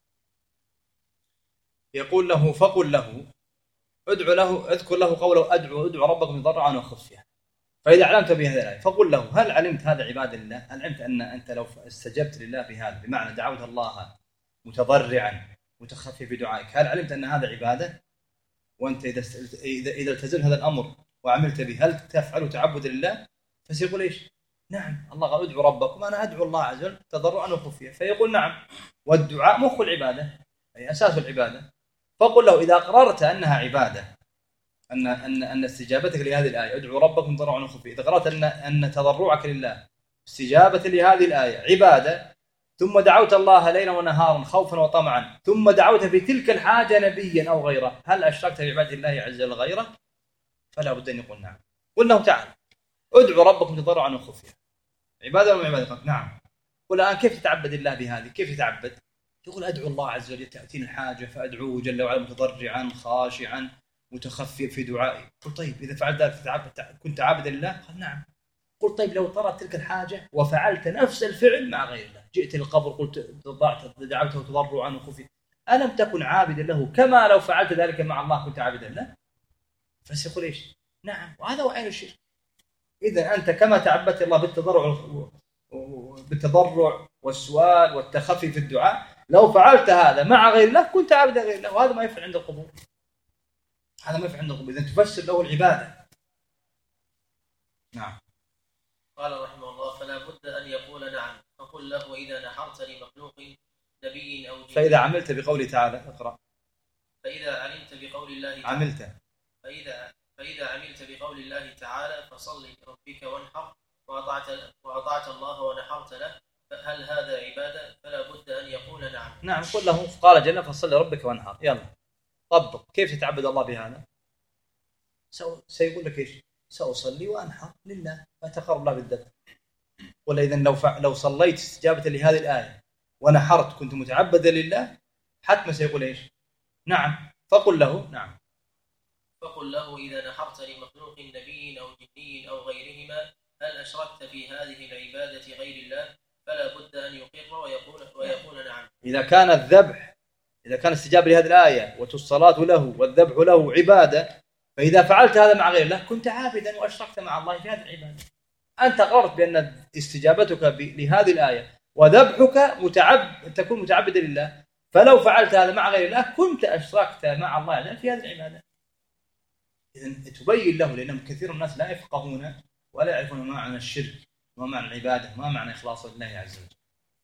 يقول له فقل له اذكر له قوله ادعو ربكم تضرعا وخفيا. فإذا علمت بهذا الآية فقل له هل علمت هذا عبادة لله؟ هل علمت أن أنت لو استجبت لله بهذا بمعنى دعوت الله متضرعا متخفي في دعائك، هل علمت أن هذا عبادة؟ وأنت إذا التزمت هذا الأمر وعملت به هل تفعل تعبد لله؟ فسيقول إيش؟ نعم، الله قال ادعوا ربكم، أنا أدعو الله عز وجل تضرعا وخفيا، فيقول نعم، والدعاء مخ العبادة أي أساس العبادة. فقل له إذا قررت أنها عبادة، أن استجابتك لهذه الآية ادعوا ربكم تضرعا وخفيا، إذا قررت أن تضرعك لله استجابة لهذه الآية عبادة، ثم دعوت الله ليلا ونهارا خوفا وطمعا، ثم دعوت في تلك الحاجة نبيا أو غيره، هل أشركت بعبادة الله عز وجل غيره؟ فلا بد أن يقول نعم. قل له تعال ادعوا ربكم تضرعا وخفيا، عبادة ولا عبادة؟ نعم. قل الآن كيف تتعبد الله بهذه؟ كيف تتعبد؟ يقول أدعو الله عز وجل تأتيني الحاجة فأدعوه جل وعلا متضرعا خاشعا متخفيا في دعائي. قل طيب إذا فعلت ذلك كنت عابدا لله؟ قال نعم. قل طيب لو طرت تلك الحاجة وفعلت نفس الفعل مع غير الله، جئت للقبر قلت دعوته تضرعا وخفيا، ألم تكن عابدا له كما لو فعلت ذلك مع الله كنت عابدا له؟ فسيقول إيش؟ نعم، وهذا هو عين الشرك. إذا أنت كما تعبدت الله بالتضرع والسؤال والتخفي في الدعاء، لو فعلت هذا مع غير الله كنت عابدا غير الله، وهذا ما يفعل عند القبور. هذا ما يفعل عند القبور، إذا تفسر له العبادة. نعم. قال رحمه الله فلا بد أن يقول نعم. فقل له إذا نحرت لمخلوق نبي أو جن. فإذا عملت بقوله تعالى اقرأ. فإذا علمت بقول الله تعالى عملت. فإذا عملت بقول الله تعالى فصل لربك وانحر وأطعت الله ونحرت له، هل هذا عبادة؟ فلا بد أن يقول نعم. نعم. قل له قال جل فصل لربك وانحر. يلا طبق كيف تتعبد الله بهذا؟ سيقول لك إيش؟ سأصلي وأنحر لله فأتقرب الله بالذبح. ولا إذن لو صليت استجابة لهذه الآية ونحرت كنت متعبدا لله، حتما سيقول إيش؟ نعم. فقل له نعم. فقل له إذا نحرت لمخلوق نبي أو جني أو غيرهما هل أشركت في هذه العبادة غير الله؟ فلا بد أن يقر ويقول نعم. إذا كان الذبح، إذا كان استجابة لهذه الآية والصلاة له والذبح له عبادة، فإذا فعلت هذا مع غير الله كنت عابدا وأشركت مع الله في هذه العبادة. أنت قررت بأن استجابتك لهذه الآية وذبحك تكون متعبدا لله، فلو فعلت هذا مع غير الله كنت أشركت مع الله عز وجل في هذه العبادة. إذن تبين له، لأن كثير من الناس لا يفقهون ولا يعرفون ما معنى الشرك وما معنى العبادة وما معنى إخلاص لله عز وجل.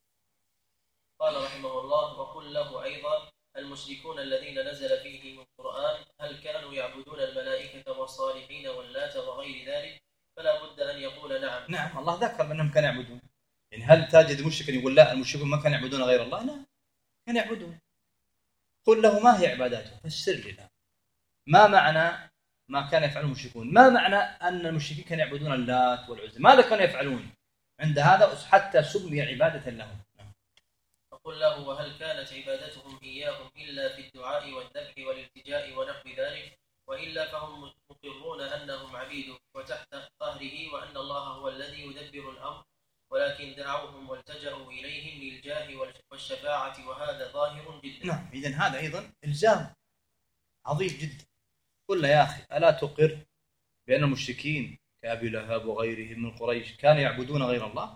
قال رحمه الله وقل له أيضا المشركون الذين نزل فيهم القرآن هل كانوا يعبدون الملائكة والصالحين واللات وغير ذلك؟ فلا بد أن يقول نعم. نعم، الله ذكر بأنهم كانوا يعبدون. يعني هل تجد مشركا يقول لا المشركون ما كانوا يعبدون غير الله؟ لا، كانوا يعبدون. قل له ما هي عباداتهم؟ فسر لنا ما معنى ما كان يفعله المشركون، ما معنى أن المشركين كانوا يعبدون اللات والعزى، ماذا كانوا يفعلون؟ عند هذا حتى سمي عبادة لهم. فقل له وهل كانت عبادتهم إياهم إلا في الدعاء والذبح والالتجاء ونحو ذلك، وإلا فهم مقرون أنهم عبيده وتحت قهره وأن الله هو الذي يدبر الأمر، ولكن دعوهم والتجأوا إليهم للجاه والشفاعة، وهذا ظاهر جدا. نعم، إذن هذا أيضا إلزام عظيم جدا. قل له يا أخي ألا تقر بأن المشركين كأبي لهب وغيرهم من قريش كانوا يعبدون غير الله؟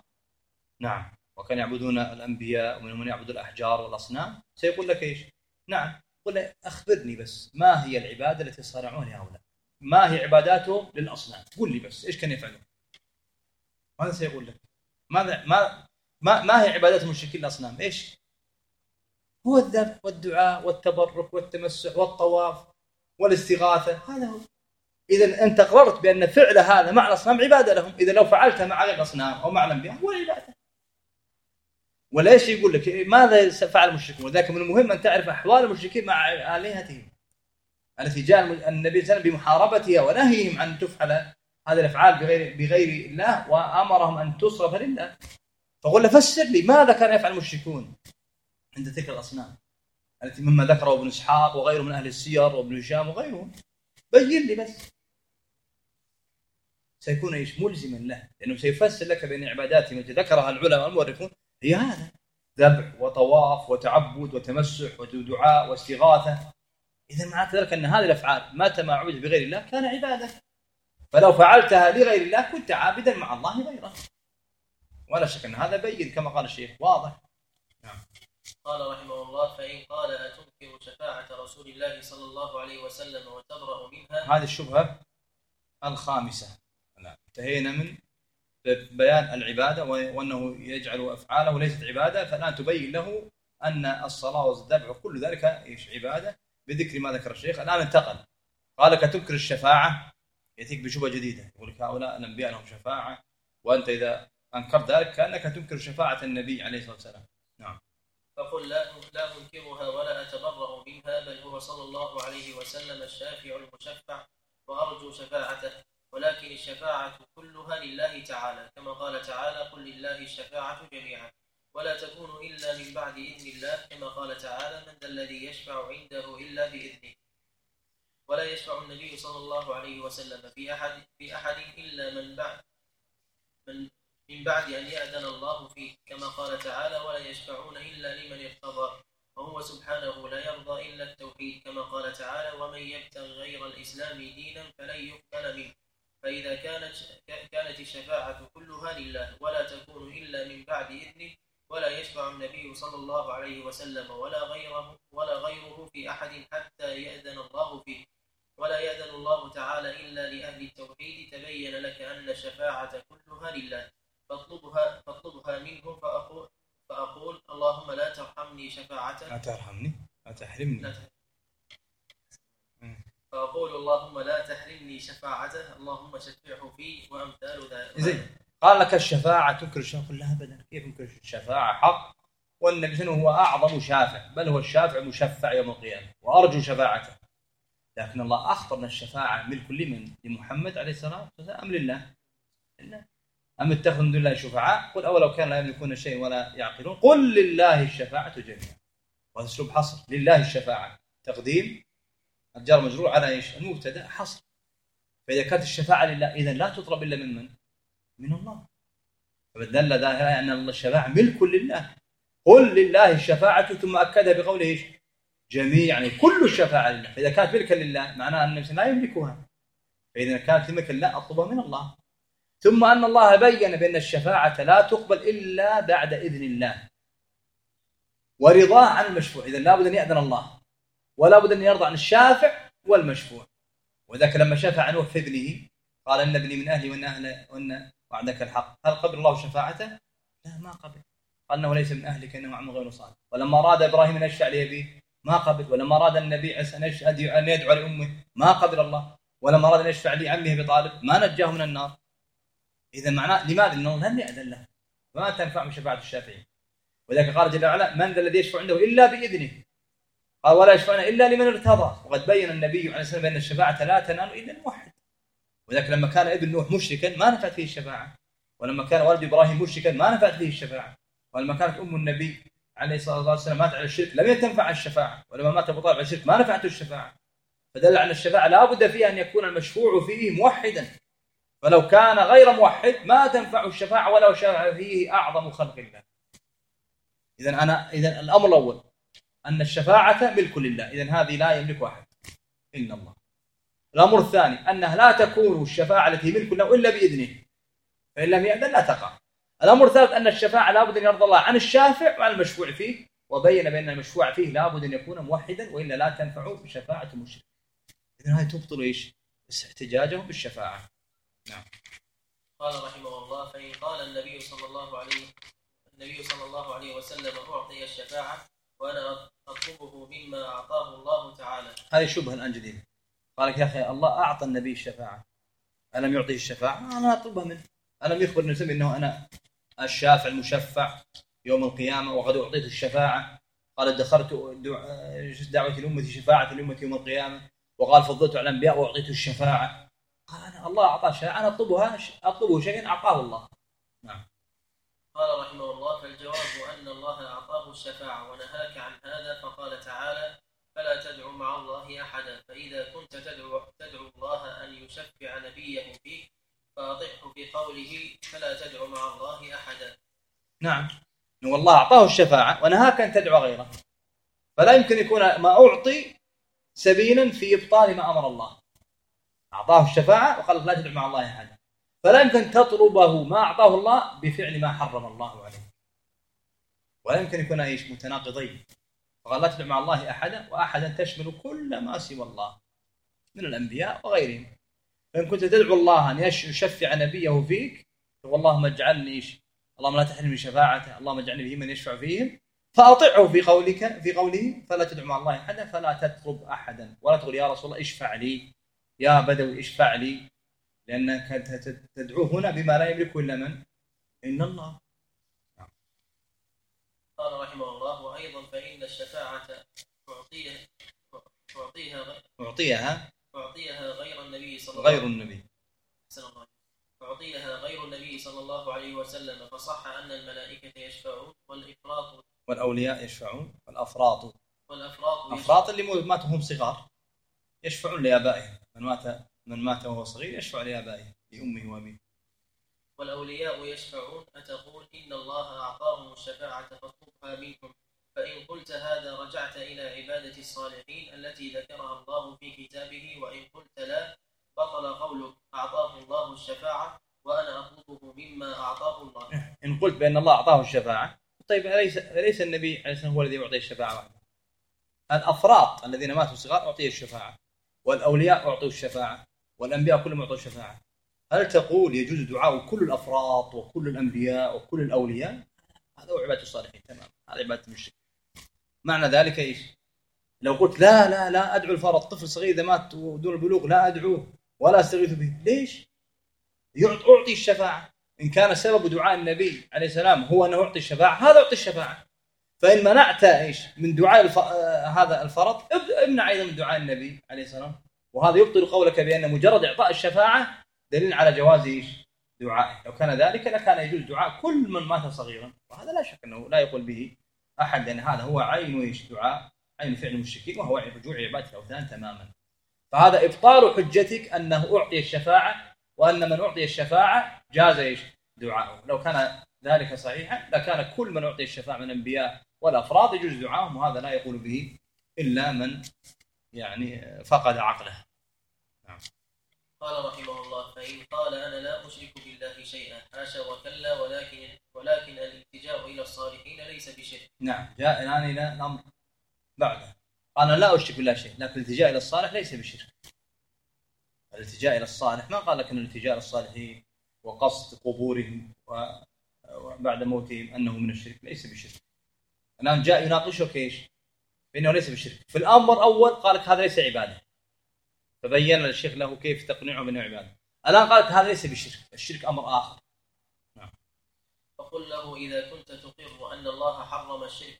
نعم، وكانوا يعبدون الأنبياء ومن يعبد الأحجار والأصنام. سيقول لك إيش؟ نعم. قل أخبرني بس ما هي العبادة التي صنعوها هؤلاء؟ ما هي عباداتهم للأصنام؟ قل لي بس إيش كانوا يفعلون؟ ماذا سيقول لك؟ ما هي عبادات المشركين للأصنام؟ إيش؟ هو الذبح والدعاء والتبرك والتمسح والطواف والاستغاثة، هذا هو. إذا أنت قررت بأن فعل هذا مع الأصنام عبادة لهم، إذا لو فعلتها مع غير الأصنام أو مع الأنبياء هو عبادة. وليش يقول لك ماذا فعل المشركون؟ وذاك من المهم أن تعرف أحوال المشركين مع آلهتهم التي جاء النبي صلى الله عليه وسلم بمحاربتها ونهيهم عن تفعل هذه الأفعال بغير الله، وأمرهم أن تصرف لله. فقل له فسر لي ماذا كان يفعل المشركون عند تلك الأصنام التي مما ذكره ابن إسحاق وغيره من أهل السير وابن هشام وغيرهم، بين لي بس. سيكون إيش ملزما له، لأنه سيفسر لك بأن عباداتهم التي ذكرها العلماء المؤرخون هي هذا: ذبح وطواف وتعبد وتمسح ودعاء واستغاثة. إذا معنى ذلك أن هذه الأفعال متى ما عبدت بغير الله كان عبادة، فلو فعلتها لغير الله كنت عابدا مع الله غيره. ولا شك أن هذا بين كما قال الشيخ، واضح. نعم. قال رحمه الله: فإن قال أتنكر شفاعة رسول الله صلى الله عليه وسلم وتبرأ منها. هذه الشبهة الخامسة. انتهينا من بيان العبادة وأنه يجعل أفعاله ليست عبادة، فالآن تبين له أن الصلاة والذبح وكل ذلك إيش عبادة بذكر ما ذكر الشيخ. الآن انتقل، قال لك تنكر الشفاعة، يأتيك بشبهة جديدة، يقول لك هؤلاء الأنبياء لهم شفاعة، وأنت إذا أنكرت ذلك كأنك تنكر شفاعة النبي عليه الصلاة والسلام. نعم. فقل لا أنكرها ولا أتبرأ منها، بل هو صلى الله عليه وسلم الشافع المشفع وأرجو شفاعته، ولكن الشفاعة كلها لله تعالى، كما قال تعالى: قل لله الشفاعة جميعا ولا تكون إلا من بعد إذن الله، كما قال تعالى: من ذا الذي يشفع عنده إلا بإذنه. ولا يشفع النبي صلى الله عليه وسلم في أحد إلا من بعد أن يأذن الله فيه، كما قال تعالى: ولا يشفعون إلا لمن ارتضى، وهو سبحانه لا يرضى إلا التوحيد، كما قال تعالى: ومن يبتغ غير الإسلام دينا فلن يقبل منه. فإذا كانت الشفاعة كلها لله ولا تكون إلا من بعد إذنه، ولا يشفع النبي صلى الله عليه وسلم ولا غيره في أحد حتى يأذن الله فيه، ولا يأذن الله تعالى إلا لأهل التوحيد، تبين لك أن الشفاعة كلها لله، فاطلبها منه. فأقول: اللهم لا ترحمني شفاعته. لا تحرمني. فأقول: اللهم لا تحرمني شفاعته، اللهم شفعه فيه، وأمثال ذلك. زين. قال لك الشفاعة تنكر الشفاعة، لا أبدا، كيف ينكر الشفاعة؟ حق، والنبي صلى الله عليه وسلم هو أعظم شافع، بل هو الشافع المشفع يوم القيامة، وأرجو شفاعته. لكن الله أخبر أن الشفاعة ملك لمن؟ لمحمد عليه الصلاة والسلام أم لله؟ أم اتخذوا من دون الله شفعاء؟ قل أولو كان لا يملكون شيء ولا يعقلون، قل لله الشفاعة جميعا. وهذا أسلوب حصر، لله الشفاعة، تقديم الجار مجرور على ايش؟ المبتدا، حصر. فإذا كانت الشفاعة لله إذا لا تطلب إلا من الله. فدل ذلك أن الشفاعة ملك لله. قل لله الشفاعة، ثم أكدها بقوله ايش؟ جميع، يعني كل الشفاعة لله. فإذا كانت ملكا لله معناها أن النفس لا يملكها، فإذا كانت ملكا لا أطلبها من الله. ثم أن الله بين بأن الشفاعة لا تقبل إلا بعد إذن الله ورضاه عن المشفوع. إذا لا بد أن يأذن الله، ولا بد أن يرضى عن الشافع والمشفوع. وذاك لما شفع عنه في ابنه قال: إن ابني من أهلي وأن وعدك الحق. هل قبل الله شفاعته؟ لا، ما قبل. قال: إنه ليس من أهلك إنه عمل غير صالح. ولما أراد إبراهيم أن يشفع لأبيه ما قبل. ولما أراد النبي عيسى أن يدعو لأمه ما قبل الله. ولما أراد أن يشفع لعمه أبي طالب ما نجاه من النار. إذا معناه لماذا؟ لأنه لم يأذن له، ما تنفع شفاعة الشافعين. وذلك قال جل وعلا: من ذا الذي يشفع عنده إلا بإذنه. قال: ولا يشفعون إلا لمن ارتضى. وقد بين النبي عليه الصلاة والسلام أن الشفاعة لا تنال إلا الموحد. وذلك لما كان ابن نوح مشركا ما نفعت فيه الشفاعة، ولما كان والد إبراهيم مشركا ما نفعت فيه الشفاعة، ولما كانت أم النبي عليه الصلاة والسلام مات على الشرك لم تنفع الشفاعة، ولما مات أبو طالب على الشرك ما نفعته الشفاعة. فدل على الشفاعة لا بد فيها أن يكون المشفوع فيه موحدا، فلو كان غير موحد ما تنفع الشفاعة ولو شفع فيه أعظم خلق الله. إذن الأمر الأول أن الشفاعة ملك لله، إذن هذه لا يملك أحد إلا الله. الأمر الثاني أنها لا تكون الشفاعة التي ملك له إلا بإذنه، فإن لم يأذن لا تقع. الأمر الثالث أن الشفاعة لا بد أن يرضى الله عن الشافع وعن المشفوع فيه، وبين بأن المشفوع فيه لابد أن يكون موحدا وإلا لا تنفع شفاعة المشرك. إذن هذه تبطل إيش؟ احتجاجه بالشفاعة. نعم. قال رحمه الله: فإن قال النبي صلى الله عليه وسلم: أعطي الشفاعة وأنا أطلبه مما أعطاه الله تعالى. هذه شبهة الآن جديدة. قال لك يا أخي الله أعطى النبي الشفاعة، ألم يعطيه الشفاعة؟ أنا أطلبها منه. ألم يخبر النبي أنه أنا الشافع المشفع يوم القيامة وقد أعطيت الشفاعة؟ قال ادخرت دعوة الأمة شفاعة الأمة يوم القيامة، وقال فضلت على الأنبياء وأعطيت الشفاعة. قال أنا الله أعطاه الشفاعة، أنا أطلبه شيئا أعطاه الله. نعم. قال رحمه الله: فالجواب أن الله أعطاه الشفاعة ونهاك عن هذا، فقال تعالى: فلا تدعو مع الله أحدا. فإذا كنت تدعو الله أن يشفع نبيه فيك فأطعه في قوله فلا تدعو مع الله أحدا. نعم، والله أعطاه الشفاعة ونهاك أن تدعو غيره، فلا يمكن يكون ما أعطي سبيلا في إبطال ما أمر الله. أعطاه الشفاعة وقال لا تدعو مع الله أحدا، فلا يمكن تطلبه ما أعطاه الله بفعل ما حرم الله عليه، ولا يمكن يكون إيش متناقضين. فقال لا تدعو مع الله أحدا، وأحدا تشمل كل ما سوى الله من الأنبياء وغيرهم. فإن كنت تدعو الله أن يشفع نبيه فيك، واللهم اجعلني إيش، اللهم لا تحرمني شفاعته، اللهم اجعلني به من يشفع فيهم، فأطعه في قوله فلا تدعو مع الله أحدا، فلا تطلب أحدا ولا تقول يا رسول الله اشفع لي، يا بدوي اشفع لي، لأنك تدعوه هنا بما لا يملكه إلا من؟ إن الله. قال رحمه الله: وأيضا فإن الشفاعة أعطيها غير النبي صلى الله عليه وسلم، فصح أن الملائكة يشفعون والأولياء يشفعون والأفراط اللي ماتوا هم صغار يشفعون لآبائهم، من مات وهو صغير يشفع لآبائه لأمه وأبيه. والأولياء يشفعون، أتقول إن الله أعطاهم الشفاعة فاطلبها منهم؟ فإن قلت هذا رجعت إلى عبادة الصالحين التي ذكرها الله في كتابه، وإن قلت لا بطل قولك أعطاه الله الشفاعة وأنا أطلبه مما أعطاه الله. إن قلت بأن الله أعطاه الشفاعة، طيب أليس النبي عليه الصلاة والسلام هو الذي يعطي الشفاعة وحده؟ الأفراط الذين ماتوا صغار أعطيه الشفاعة، والأولياء أعطوا الشفاعة، والأنبياء كلهم أعطوا الشفاعة. هل تقول يجوز دعاء كل الأفراط وكل الأنبياء وكل الأولياء؟ هذا هو عبادة الصالحين، تمام، هذا عبادة المشرك. معنى ذلك إيش؟ لو قلت لا أدعو الفرط، طفل صغير إذا مات دون البلوغ لا أدعوه ولا أستغيث به، ليش؟ أعطي الشفاعة. إن كان سبب دعاء النبي عليه السلام هو أنه يعطي الشفاعة، هذا يعطي الشفاعة. فإن منعت إيش من دعاء هذا الفرط، امنع أيضا من دعاء النبي عليه السلام، وهذا يبطل قولك بأن مجرد إعطاء الشفاعة دليل على جواز إيش دعائه. لو كان ذلك لكان يجوز دعاء كل من مات صغيرا، وهذا لا شك أنه لا يقول به أحد، لأن هذا هو عين إيش دعاء، عين فعل المشركين، وهو رجوع عبادة الأوثان تماما. فهذا إبطال حجتك أنه أعطي الشفاعة، وأن من أعطي الشفاعة جاز إيش دعاءه. لو كان ذلك صحيحا لكان كل من أعطي الشفاعة من الأنبياء والأفراد يجوز دعاءهم، وهذا لا يقول به إلا من يعني فقد عقله. نعم. قال رحمه الله: فإن قال أنا لا أشرك بالله شيئا، حاشا وكلا، ولكن الالتجاء إلى الصالحين ليس بشرك. نعم، جاء الآن إلى الأمر بعده. قال أنا لا أشرك بالله شيئا، لكن الالتجاء إلى الصالح ليس بشرك. الالتجاء إلى الصالح ما قال لك أن الالتجاء إلى الصالحين وقصد قبورهم وبعد موتهم أنه من الشرك، ليس بشرك. الآن جاء يناقشك إيش بأنه ليس بشرك. في الأمر الأول قال لك هذا ليس عبادة، فبين الشيخ له كيف تقنعه بأنه عبادة. الآن قال لك هذا ليس بشرك، الشرك أمر آخر. نعم. فقل له إذا كنت تقر أن الله حرم الشرك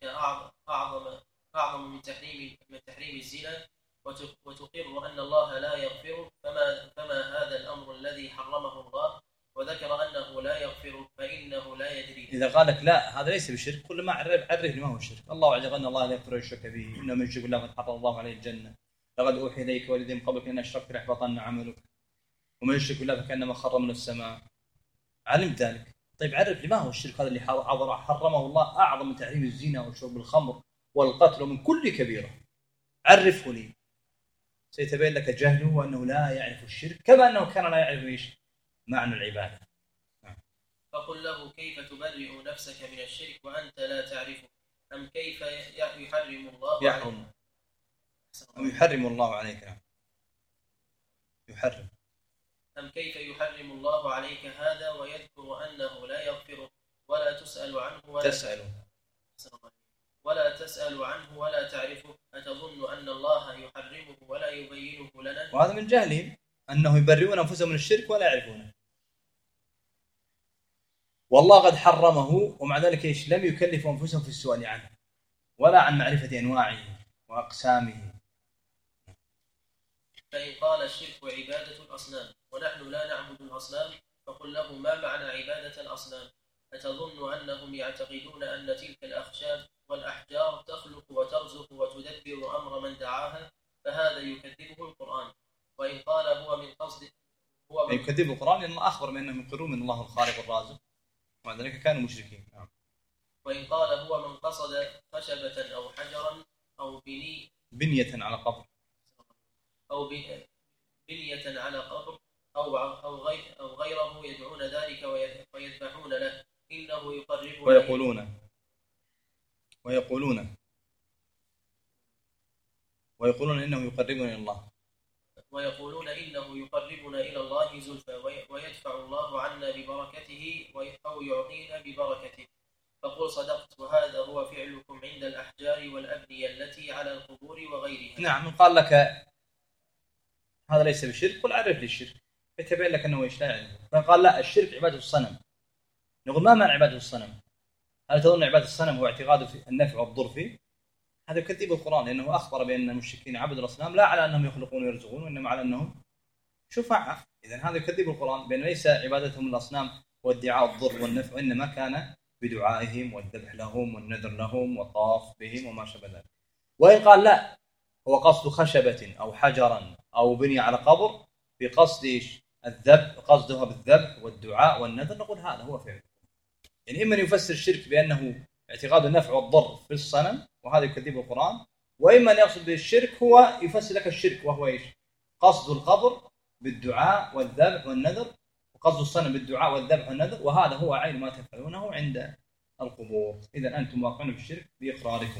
أعظم من تحريم الزنا، وتقر أن الله لا يغفر، فما هذا الأمر الذي حرمه الله وذكر أنه لا يغفر فإنه لا يدري. إذا قال لك لا هذا ليس بشرك، كل ما عرف لما هو الشرك. الله عز وجل الله لا يغفر الشرك به، إنه من يشرك بالله قد حرم الله عليه الجنة، لقد أوحي إليك والذين قبلك إن أشركت ليحبطن عملك، ومن يشرك بالله فكأنما خر من السماء. علمت ذلك. طيب عرف لما هو الشرك هذا اللي حرمه الله أعظم من تحريم الزنا وشرب الخمر والقتل ومن كل كبيرة، عرفه لي. سيتبين لك جهله وأنه لا يعرف الشرك، كما أنه كان لا يعرف إيش معنى العبادة. فقل له كيف تبرئ نفسك من الشرك وأنت لا تعرفه؟ أم كيف يحرم الله يحرم أم يحرم الله عليك. نعم يحرم. أم كيف يحرم الله عليك هذا ويذكر أنه لا يغفر ولا تسأل عنه ولا تسأل عنه ولا تعرفه، أتظن أن الله يحرمه ولا يبينه لنا؟ وهذا من جهلهم أنه يبرئون أنفسهم من الشرك ولا يعرفونه، والله قد حرمه ومع ذلك إيش لم يكلفوا أنفسهم في السؤال عنه ولا عن معرفة أنواعه وأقسامه. فإن قال الشرك عبادة الأصنام ونحن لا نعبد الأصنام، فقل له ما معنى عبادة الأصنام؟ أتظن أنهم يعتقدون أن تلك الأخشاب والأحجار تخلق وترزق وتدبر أمر من دعاها؟ فهذا يكذبه القرآن. وإن قال هو من قصد يكذب القرآن لأنه أخبر بأنهم يقرون من الله الخالق الرازق ومع ذلك كانوا مشركين. وإن قال هو من قصد خشبة أو حجرا أو بنية على قبر أو بنية على قبر أو غيره يدعون ذلك ويذبحون له، إنه يقربنا ويقولون إنه يقربنا إلى الله، ويقولون إنه يقربنا إلى الله زلفى ويدفع الله عنا ببركته أو يعطينا ببركته. فقل صدقت، وهذا هو فعلكم عند الأحجار والأبنية التي على القبور وغيرها. نعم. قال لك هذا ليس بشرك، قل عرف لي الشرك يتبين لك أنه إيش لا يعرف. فقال لا، الشرك عبادة الصنم. نقول ما معنى عبادة الصنم؟ هل تظن عبادة الصنم هو اعتقاد في النفع والضر فيه؟ هذا يكذب القرآن، لأنه أخبر بأن المشركين عبدوا الأصنام لا على أنهم يخلقون ويرزقون، وإنما على أنهم شفعاء. إذن هذا يكذب القرآن بأن ليس عبادتهم الأصنام وادعاء الضر والنفع، وإنما كان بدعائهم والذبح لهم والنذر لهم والطواف بهم وما شابه ذلك. وإن قال لا، هو قصد خشبة أو حجرا أو بني على قبر بقصد الذبح، قصدها بالذبح والدعاء والنذر، نقول هذا هو فعل. يعني إما يفسر الشرك بأنه اعتقاد النفع والضر في الصنم وهذا يكذب القرآن، وإما أن يقصد بالشرك هو يفسر لك الشرك وهو إيش؟ قصد القبر بالدعاء والذبح والنذر، وقصد الصنم بالدعاء والذبح والنذر، وهذا هو عين ما تفعلونه عند القبور. إذا أنتم واقعون بالشرك بإقراركم.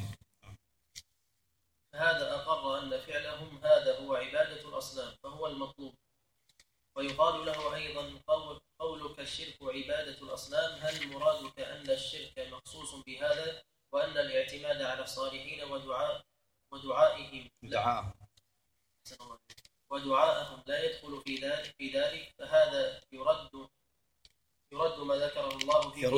هذا أقر أن فعلهم هذا هو عبادة الأصنام فهو المطلوب. ويقال له أيضا قولك الشرك عبادة الأصنام، هل مرادك أن الشرك مخصوص بهذا وأن الاعتماد على الصالحين ودعائهم لا يدخل في ذلك؟ فهذا يرد ما ذكره الله في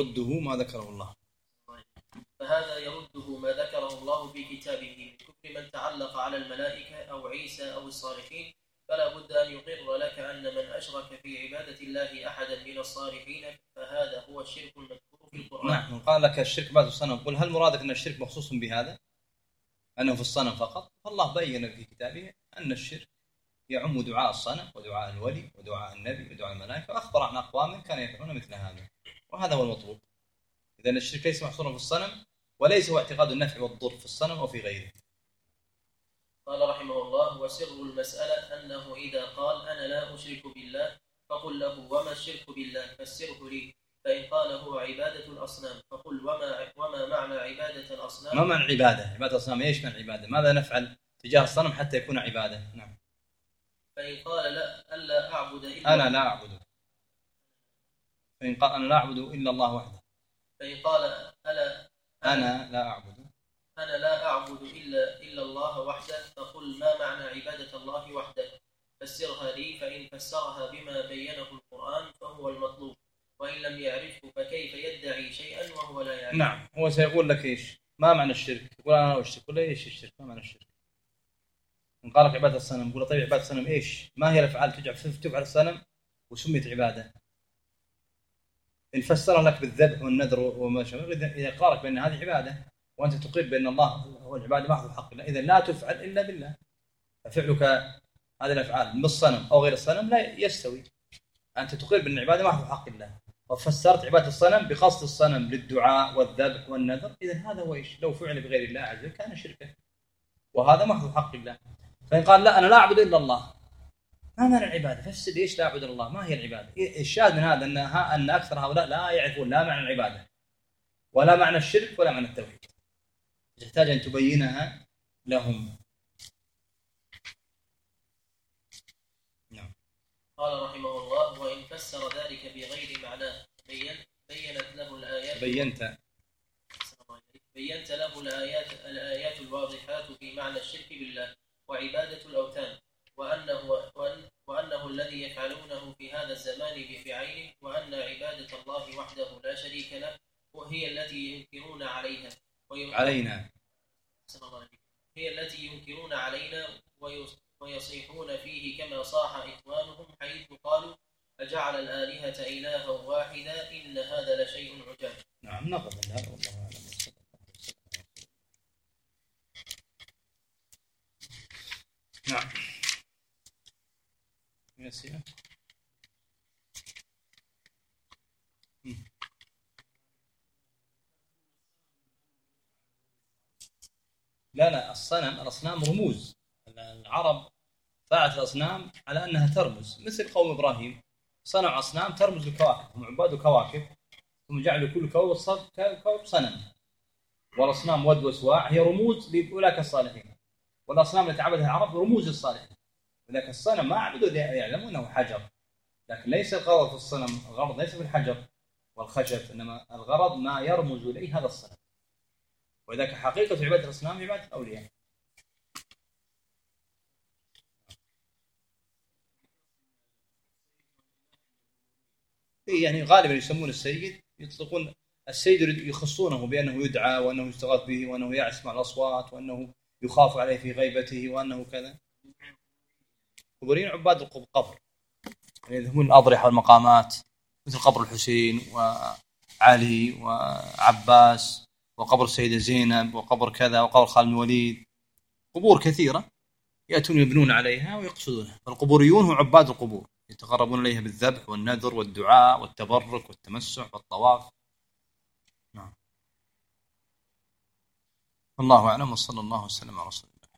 فهذا يرده ما ذكره الله في كتابه من كفر من تعلق على الملائكة أو عيسى أو الصالحين. فلا بد أن يقر لك أن من أشرك في عبادة الله أحدا من الصالحين فهذا هو الشرك المذكور في القرآن. نعم. قال لك الشرك بعد الصنم، قل هل مرادك أن الشرك مخصوص بهذا أنه في الصنم فقط؟ فالله بين في كتابه أن الشرك يعم دعاء الصنم ودعاء الولي ودعاء النبي ودعاء الملائكة، وأخبر عن أقوام كانوا يفعلون مثل هذا، وهذا هو المطلوب. إذن الشرك ليس محصورا في الصنم، وليس هو اعتقاد النفع والضر في الصنم أو في غيره. قال رحمه الله: وسر المسألة أنه إذا قال أنا لا أشرك بالله فقل له وما الشرك بالله فسره لي. فإن قال هو عبادة الأصنام فقل وما معنى عبادة الأصنام؟ ما معنى عبادة الأصنام؟ إيش معنى عبادة؟ ماذا نفعل تجاه الصنم حتى يكون عبادة؟ نعم. فإن قال لا ألا أعبد إلا أنا لا أعبد، فإن قال أنا لا أعبد إلا الله وحده. فإن قال أنا لا أعبد إلا الله وحده فقل ما معنى عبادة الله وحده فسرها لي. فإن فسرها بما بينه القرآن فهو المطلوب، وإن لم يعرفه فكيف يدعي شيئا وهو لا يعرف؟ نعم. هو سيقول لك إيش ما معنى الشرك؟ يقول أنا لا أشرك. يقول إيش الشرك؟ ما معنى الشرك؟ إن قال لك عبادة الصنم، يقول طيب عبادة الصنم إيش؟ ما هي الأفعال تفعل الصنم وسميت عبادة؟ إن فسر لك بالذبح والنذر وما شابه، إذا قالك بأن هذه عبادة وأنت تقر بأن الله هو العبادة محض حق الله، إذا لا تفعل إلا بالله. ففعلك هذه الأفعال بالصنم أو غير الصنم لا يستوي. أنت تقر بأن العبادة محض حق الله، وفسرت عبادة الصنم بقصد الصنم للدعاء والذبح والنذر، إذا هذا هو إيش؟ لو فعل بغير الله عز وجل كان شركا، وهذا محض حق الله. فإن قال لا أنا لا أعبد إلا الله، ما معنى العبادة؟ فسر ليش لا أعبد الله؟ ما هي العبادة؟ الشاهد من هذا أن أكثر هؤلاء لا يعرفون لا معنى العبادة ولا معنى الشرك ولا معنى التوحيد. تحتاج أن تبينها لهم. نعم. قال رحمه الله: وإن فسر ذلك بغير معناه بينت له الآيات الآيات الواضحات في معنى الشرك بالله وعبادة الأوثان، وأنه الذي يفعلونه في هذا الزمان بفعله، وأن عبادة الله وحده لا شريك له وهي التي ينكرون علينا ويصيحون فيه كما صاح إخوانهم حيث قالوا: أجعل الآلهة إلها واحدا إن هذا لشيء عجاب. نعم. نقف هذا والله أعلم. نعم. ياسين. لا الأصنام رموز. العرب فاعت الأصنام على أنها ترمز، مثل قوم إبراهيم صنعوا أصنام ترمز للكواكب، هم عباد الكواكب، ثم جعلوا كل كوكب صنم، والأصنام ود وسواع هي رموز لأولئك الصالحين، والأصنام التي عبدها العرب رموز الصالحين. ولكن الصنم ما عبدوا يعلمون أنه حجر، لكن ليس الغرض في الصنم، الغرض ليس في الحجر والخشب، إنما الغرض ما يرمز إليه هذا الصنم. وذلك حقيقة عبادة الأصنام عبادة الأولياء. يعني غالبا يسمون السيد، يطلقون السيد يخصونه بأنه يدعى، وأنه يستغاث به، وأنه يسمع الأصوات، وأنه يخاف عليه في غيبته، وأنه كذا. قبورين عباد القبر، يعني يذهبون الأضرحة والمقامات، مثل قبر الحسين وعلي وعباس، وقبر السيدة زينب، وقبر كذا، وقبر خالد بن الوليد، قبور كثيرة يأتون يبنون عليها ويقصدونها. فالقبوريون هم عباد القبور، يتقربون إليها بالذبح والنذر والدعاء والتبرك والتمسح والطواف. نعم. الله أعلم، وصلى الله وسلم على رسول الله.